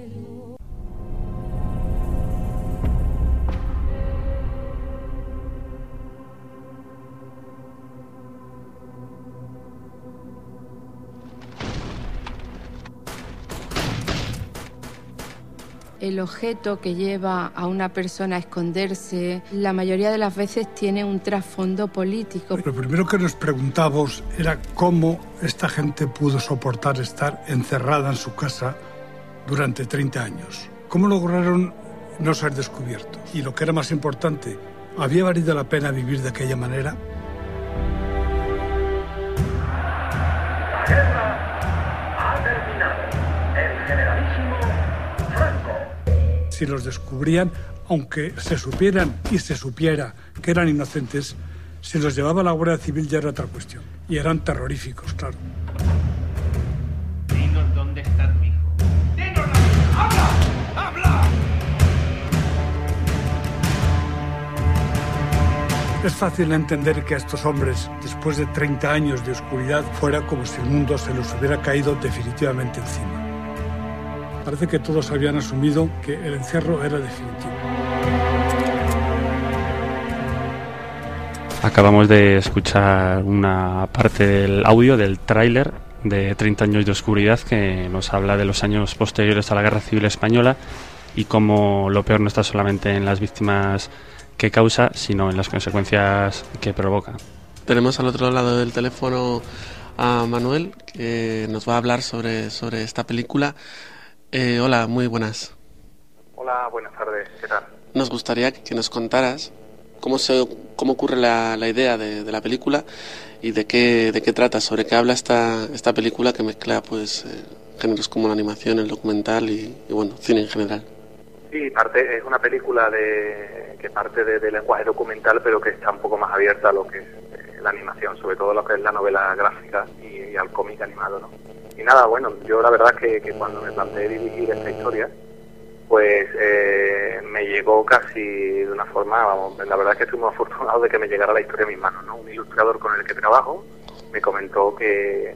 El objeto que lleva a una persona a esconderse, la mayoría de las veces tiene un trasfondo político. Lo primero que nos preguntábamos era cómo esta gente pudo soportar estar encerrada en su casa durante 30 años. ¿Cómo lograron no ser descubiertos? Y lo que era más importante, ¿había valido la pena vivir de aquella manera? La guerra ha terminado. El generalísimo Franco. Si los descubrían, aunque se supieran y se supiera que eran inocentes, si los llevaba la Guardia Civil ya era otra cuestión. Y eran terroríficos, claro. Dinos dónde está tu hijo. ¡Dinos! ¡Habla! ¡Habla! Es fácil entender que a estos hombres, después de 30 años de oscuridad, fuera como si el mundo se les hubiera caído definitivamente encima. Parece que todos habían asumido que el encierro era definitivo. Acabamos de escuchar una parte del audio del tráiler de 30 años de oscuridad que nos habla de los años posteriores a la Guerra Civil Española y cómo lo peor no está solamente en las víctimas que causa, sino en las consecuencias que provoca. Tenemos al otro lado del teléfono a Manuel, que nos va a hablar sobre esta película. Hola, muy buenas. Hola, buenas tardes, ¿qué tal? Nos gustaría que nos contaras cómo ocurre la idea de la película y de qué trata, sobre qué habla esta película que mezcla pues géneros como la animación, el documental y bueno, cine en general. Sí, es una película que parte de lenguaje documental, pero que está un poco más abierta a lo que es la animación, sobre todo lo que es la novela gráfica y al cómic animado, ¿no? Y nada, bueno, yo la verdad que cuando me planteé dirigir esta historia, pues me llegó casi de una forma, vamos, la verdad es que estoy muy afortunado de que me llegara la historia a mis manos, ¿no? Un ilustrador con el que trabajo me comentó que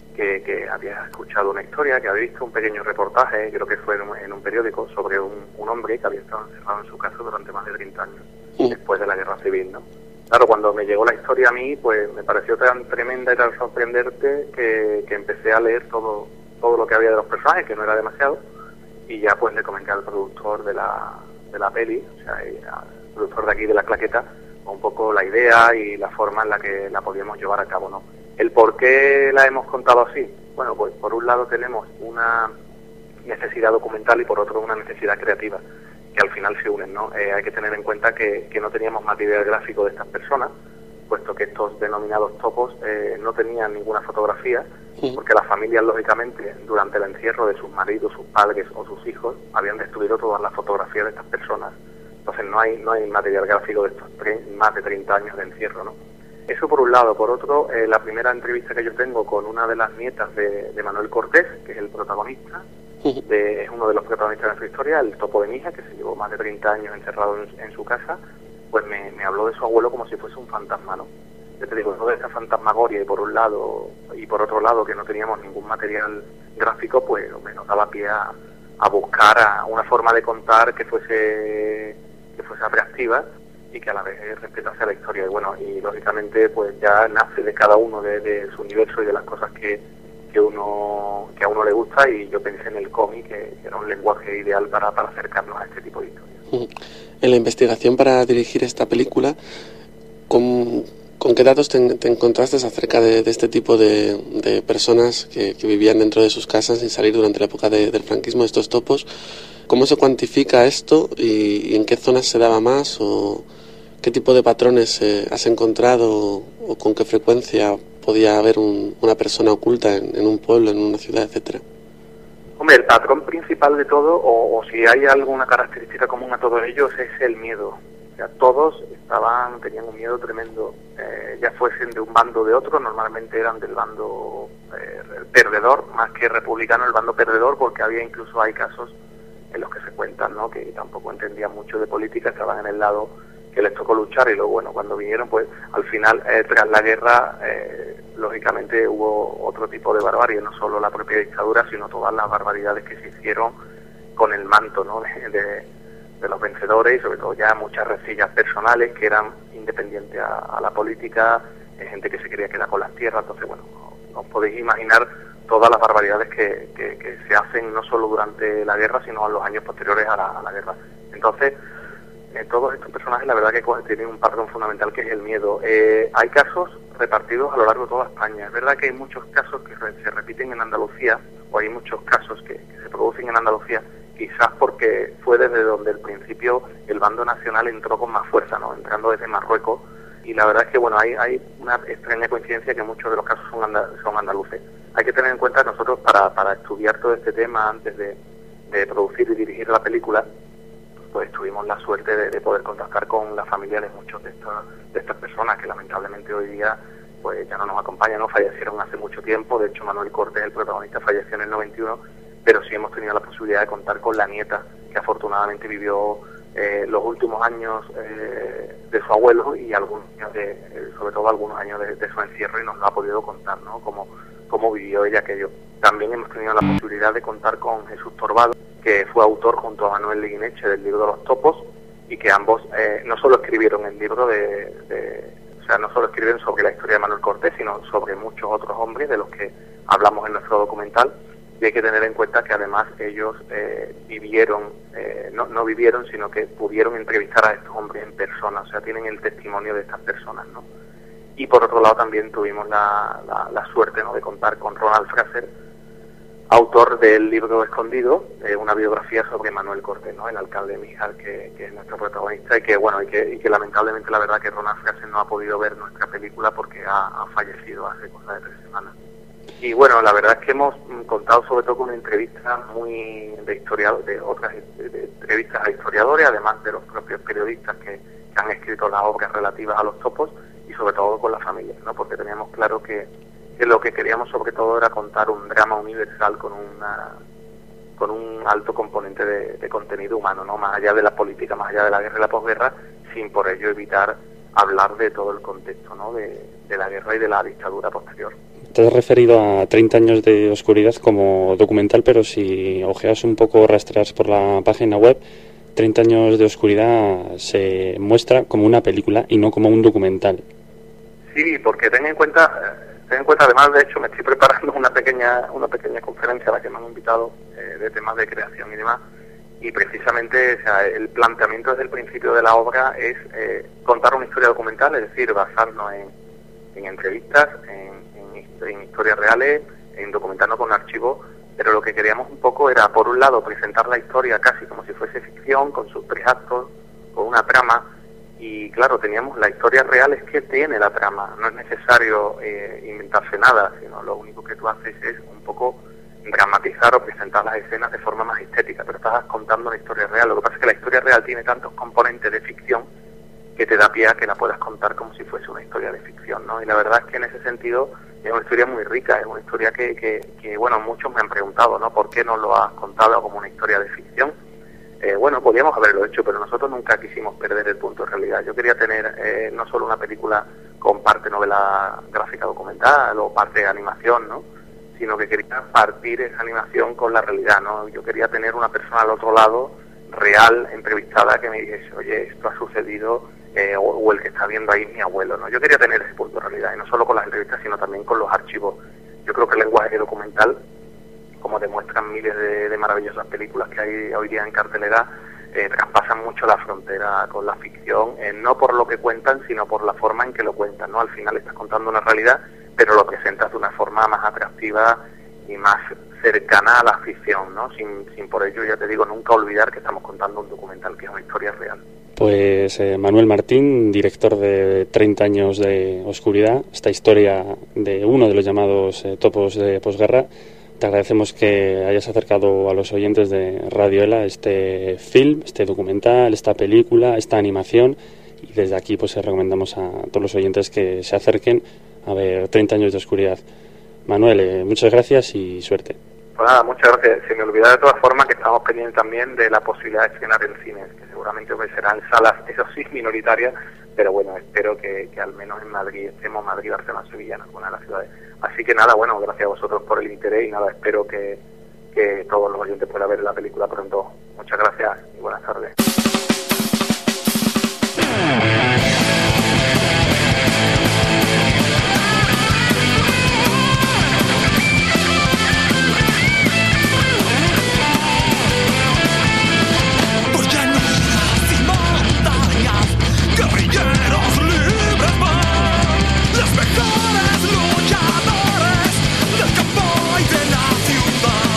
había escuchado una historia, que había visto un pequeño reportaje, creo que fue en un periódico, sobre un hombre que había estado encerrado en su casa durante más de 30 años, después de la Guerra Civil, ¿no? Claro, cuando me llegó la historia a mí, pues me pareció tan tremenda y tan sorprendente que empecé a leer todo lo que había de los personajes, que no era demasiado, y ya pues le comenté al productor de la peli, o sea, al productor de aquí de La Claqueta, un poco la idea y la forma en la que la podíamos llevar a cabo, ¿no? ¿El por qué la hemos contado así? Bueno, pues por un lado tenemos una necesidad documental y por otro una necesidad creativa, que al final se unen, ¿no? Hay que tener en cuenta que no teníamos material gráfico de estas personas, puesto que estos denominados topos no tenían ninguna fotografía, porque las familias, lógicamente, durante el encierro de sus maridos, sus padres o sus hijos, habían destruido todas las fotografías de estas personas. Entonces no hay material gráfico de estos más de 30 años de encierro, ¿no? Eso por un lado. Por otro, la primera entrevista que yo tengo con una de las nietas de Manuel Cortés, que es el protagonista, es uno de los protagonistas de nuestra historia, el topo de mi hija, que se llevó más de 30 años encerrado en su casa, pues me habló de su abuelo como si fuese un fantasma, ¿no? Yo te digo, toda esa fantasmagoria y por un lado y por otro lado que no teníamos ningún material gráfico, pues nos daba pie a buscar una forma de contar que fuese atractiva y que a la vez respetase a la historia. Y bueno, y lógicamente pues ya nace de cada uno de su universo y de las cosas que a uno le gusta, y yo pensé en el cómic, que era un lenguaje ideal para acercarnos a este tipo de historias. En la investigación para dirigir esta película, ¿con qué datos te encontraste acerca de este tipo de personas que vivían dentro de sus casas sin salir durante la época del franquismo, de estos topos? ¿Cómo se cuantifica esto y en qué zonas se daba más? ¿O qué tipo de patrones has encontrado o con qué frecuencia podía haber una persona oculta en un pueblo, en una ciudad, etcétera? Hombre, el patrón principal de todo, o si hay alguna característica común a todos ellos, es el miedo. O sea, todos tenían un miedo tremendo, ya fuesen de un bando o de otro. Normalmente eran del bando perdedor, más que republicano, el bando perdedor, porque hay casos en los que se cuentan, ¿no?, que tampoco entendían mucho de política, estaban en el lado que les tocó luchar, y luego, bueno, cuando vinieron, pues al final, tras la guerra, lógicamente hubo otro tipo de barbarie, no solo la propia dictadura, sino todas las barbaridades que se hicieron con el manto, ¿no?, de los vencedores, y sobre todo ya muchas rencillas personales que eran independientes a la política, gente que se quería quedar con las tierras. Entonces, bueno, os podéis imaginar todas las barbaridades que se hacen no solo durante la guerra, sino en los años posteriores a la guerra. Entonces, todos estos personajes, la verdad que tienen un patrón fundamental, que es el miedo. Hay casos repartidos a lo largo de toda España. Es verdad que hay muchos casos que se repiten en Andalucía, pues hay muchos casos que se producen en Andalucía, quizás porque fue desde donde al principio el bando nacional entró con más fuerza, ¿no? Entrando desde Marruecos, y la verdad es que bueno, hay una extraña coincidencia que muchos de los casos son andaluces. Hay que tener en cuenta nosotros para estudiar todo este tema antes de producir y dirigir la película, pues tuvimos la suerte de poder contactar con la familia de muchos de estas personas que lamentablemente hoy día pues ya no nos acompañan, no fallecieron hace mucho tiempo. De hecho, Manuel Cortés, el protagonista, falleció en el 91, pero sí hemos tenido la posibilidad de contar con la nieta, que afortunadamente vivió los últimos años de su abuelo y algunos años sobre todo algunos años de su encierro, y nos lo ha podido contar, ¿no? Cómo vivió ella aquello. También hemos tenido la posibilidad de contar con Jesús Torbado, que fue autor junto a Manuel Leguineche del libro de los topos, y que ambos no solo escribieron el libro o sea, no solo escriben sobre la historia de Manuel Cortés, sino sobre muchos otros hombres de los que hablamos en nuestro documental. Y hay que tener en cuenta que además ellos vivieron, no vivieron, sino que pudieron entrevistar a estos hombres en persona, o sea, tienen el testimonio de estas personas, ¿no? Y por otro lado también tuvimos la suerte, ¿no?, de contar con Ronald Fraser, autor del libro Escondido, una biografía sobre Manuel Cortés, ¿no?, el alcalde de Mijar, que es nuestro protagonista, y que lamentablemente la verdad que Ronald Fraser no ha podido ver nuestra película porque ha fallecido hace cosa de 3 semanas. Y bueno, la verdad es que hemos contado sobre todo con una entrevista muy de otras entrevistas a historiadores, además de los propios periodistas que han escrito las obras relativas a los topos, y sobre todo con la familia, ¿no?, porque teníamos claro que lo que queríamos sobre todo era contar un drama universal con un alto componente de contenido humano, ¿no?, más allá de la política, más allá de la guerra y la posguerra, sin por ello evitar hablar de todo el contexto, ¿no?, de la guerra y de la dictadura posterior. Te has referido a 30 años de oscuridad como documental, pero si ojeas un poco, rastreas por la página web, 30 años de oscuridad se muestra como una película y no como un documental. Sí, porque ten en cuenta además, de hecho me estoy preparando una pequeña conferencia a la que me han invitado de temas de creación y demás, y precisamente, o sea, el planteamiento desde el principio de la obra es contar una historia documental, es decir, basarnos en entrevistas, en historias reales, en documentarnos con archivos, pero lo que queríamos un poco era, por un lado, presentar la historia casi como si fuese ficción, con sus 3 actos, con una trama, y claro, teníamos la historia real es que tiene la trama, no es necesario inventarse nada, sino lo único que tú haces es un poco dramatizar o presentar las escenas de forma más estética, pero estás contando una historia real. Lo que pasa es que la historia real tiene tantos componentes de ficción que te da pie a que la puedas contar como si fuese una historia de ficción, ¿no? Y la verdad es que en ese sentido es una historia muy rica, es una historia que bueno, muchos me han preguntado, ¿no?, ¿por qué no lo has contado como una historia de ficción? Bueno, podíamos haberlo hecho, pero nosotros nunca quisimos perder el punto de realidad. Yo quería tener no solo una película con parte novela gráfica documental o parte de animación, ¿no?, sino que quería partir esa animación con la realidad, ¿no? Yo quería tener una persona al otro lado, real, entrevistada, que me dijese, oye, esto ha sucedido, o el que está viendo ahí mi abuelo, ¿no? Yo quería tener ese punto de realidad, y no solo con las entrevistas, sino también con los archivos. Yo creo que el lenguaje documental, como demuestran miles de maravillosas películas que hay hoy día en cartelera, traspasan mucho la frontera con la ficción, no por lo que cuentan, sino por la forma en que lo cuentan, ¿no? Al final estás contando una realidad, pero lo presentas de una forma más atractiva y más cercana a la ficción, ¿no? Sin por ello, ya te digo, nunca olvidar que estamos contando un documental que es una historia real. Pues Manuel Martín, director de 30 años de oscuridad, esta historia de uno de los llamados topos de posguerra, te agradecemos que hayas acercado a los oyentes de Radio ELA este film, este documental, esta película, esta animación, y desde aquí pues recomendamos a todos los oyentes que se acerquen a ver 30 años de oscuridad. Manuel, muchas gracias y suerte. Pues nada, muchas gracias. Se me olvidaba de todas formas que estamos pendientes también de la posibilidad de estrenar en cines, que seguramente serán salas, eso sí, minoritarias, pero bueno, espero que al menos en Madrid estemos, Madrid, Barcelona, Sevilla, en alguna de las ciudades. Así que nada, bueno, gracias a vosotros por el interés y nada, espero que todos los oyentes puedan ver la película pronto. Muchas gracias y buenas tardes. Guerrilleros libres van, los mejores luchadores del campo y de la ciudad.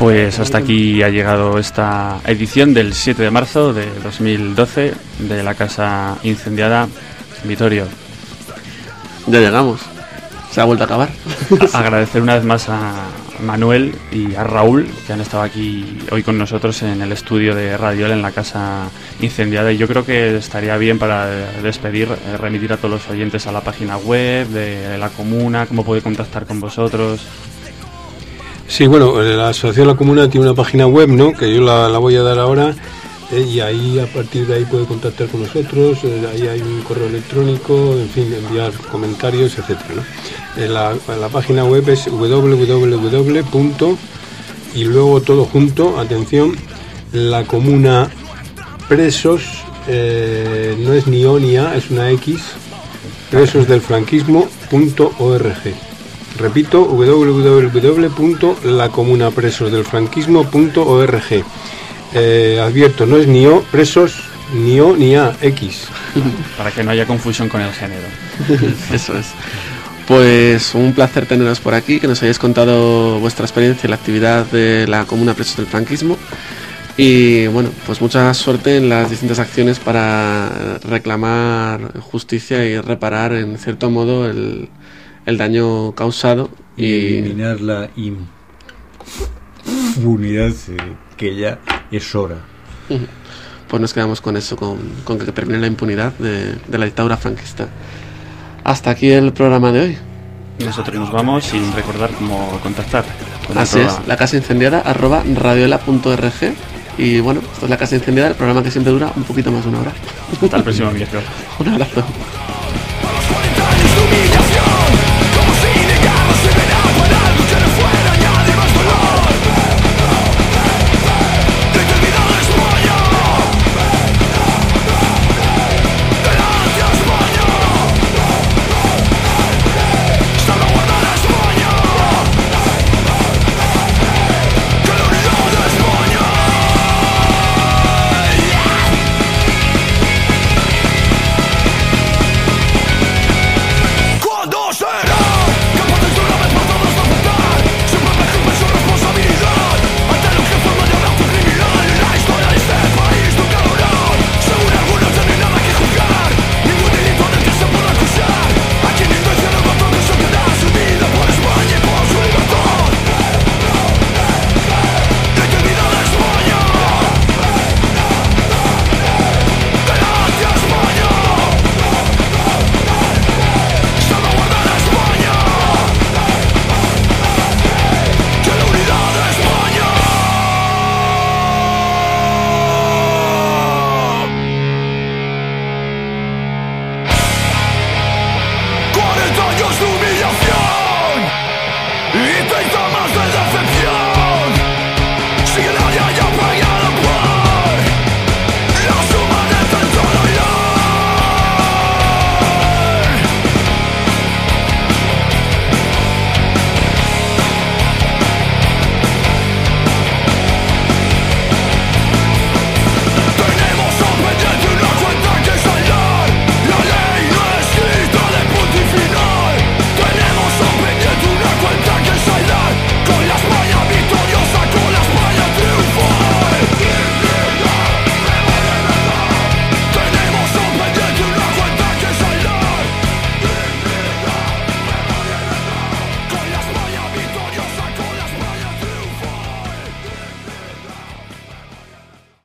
Pues hasta aquí ha llegado esta edición del 7 de marzo de 2012 de la Casa Incendiada. Vittorio. Ya llegamos. Se ha vuelto a acabar. Agradecer una vez más a Manuel y a Raúl, que han estado aquí hoy con nosotros en el estudio de Radioela en la Casa Incendiada, y yo creo que estaría bien para despedir, remitir a todos los oyentes a la página web de la Comuna, cómo puede contactar con vosotros. Sí, bueno, la Asociación La Comuna tiene una página web, ¿no?, que yo la voy a dar ahora, y ahí, a partir de ahí, puede contactar con nosotros. Ahí hay un correo electrónico, en fin, enviar comentarios, etcétera, ¿no? La página web es www. Y luego todo junto, atención, La Comuna Presos, no es ni O ni A, es una X, presosdelfranquismo.org. Repito, www.lacomunapresosdelfranquismo.org. Advierto, no es ni O, presos, ni O ni A, X. Para que no haya confusión con el género. Eso es. Pues un placer teneros por aquí, que nos hayáis contado vuestra experiencia en la actividad de la Comuna Presos del Franquismo. Y bueno, pues mucha suerte en las distintas acciones para reclamar justicia y reparar en cierto modo el daño causado y eliminar la impunidad, que ya es hora. Pues nos quedamos con eso, con que termine la impunidad de la dictadura franquista. Hasta aquí el programa de hoy. Nosotros nos vamos sin recordar cómo contactar con Así es, la casa incendiada @radioela.org. Y bueno, esto es la Casa Incendiada, el programa que siempre dura un poquito más de una hora. Hasta el próximo miércoles. Un abrazo.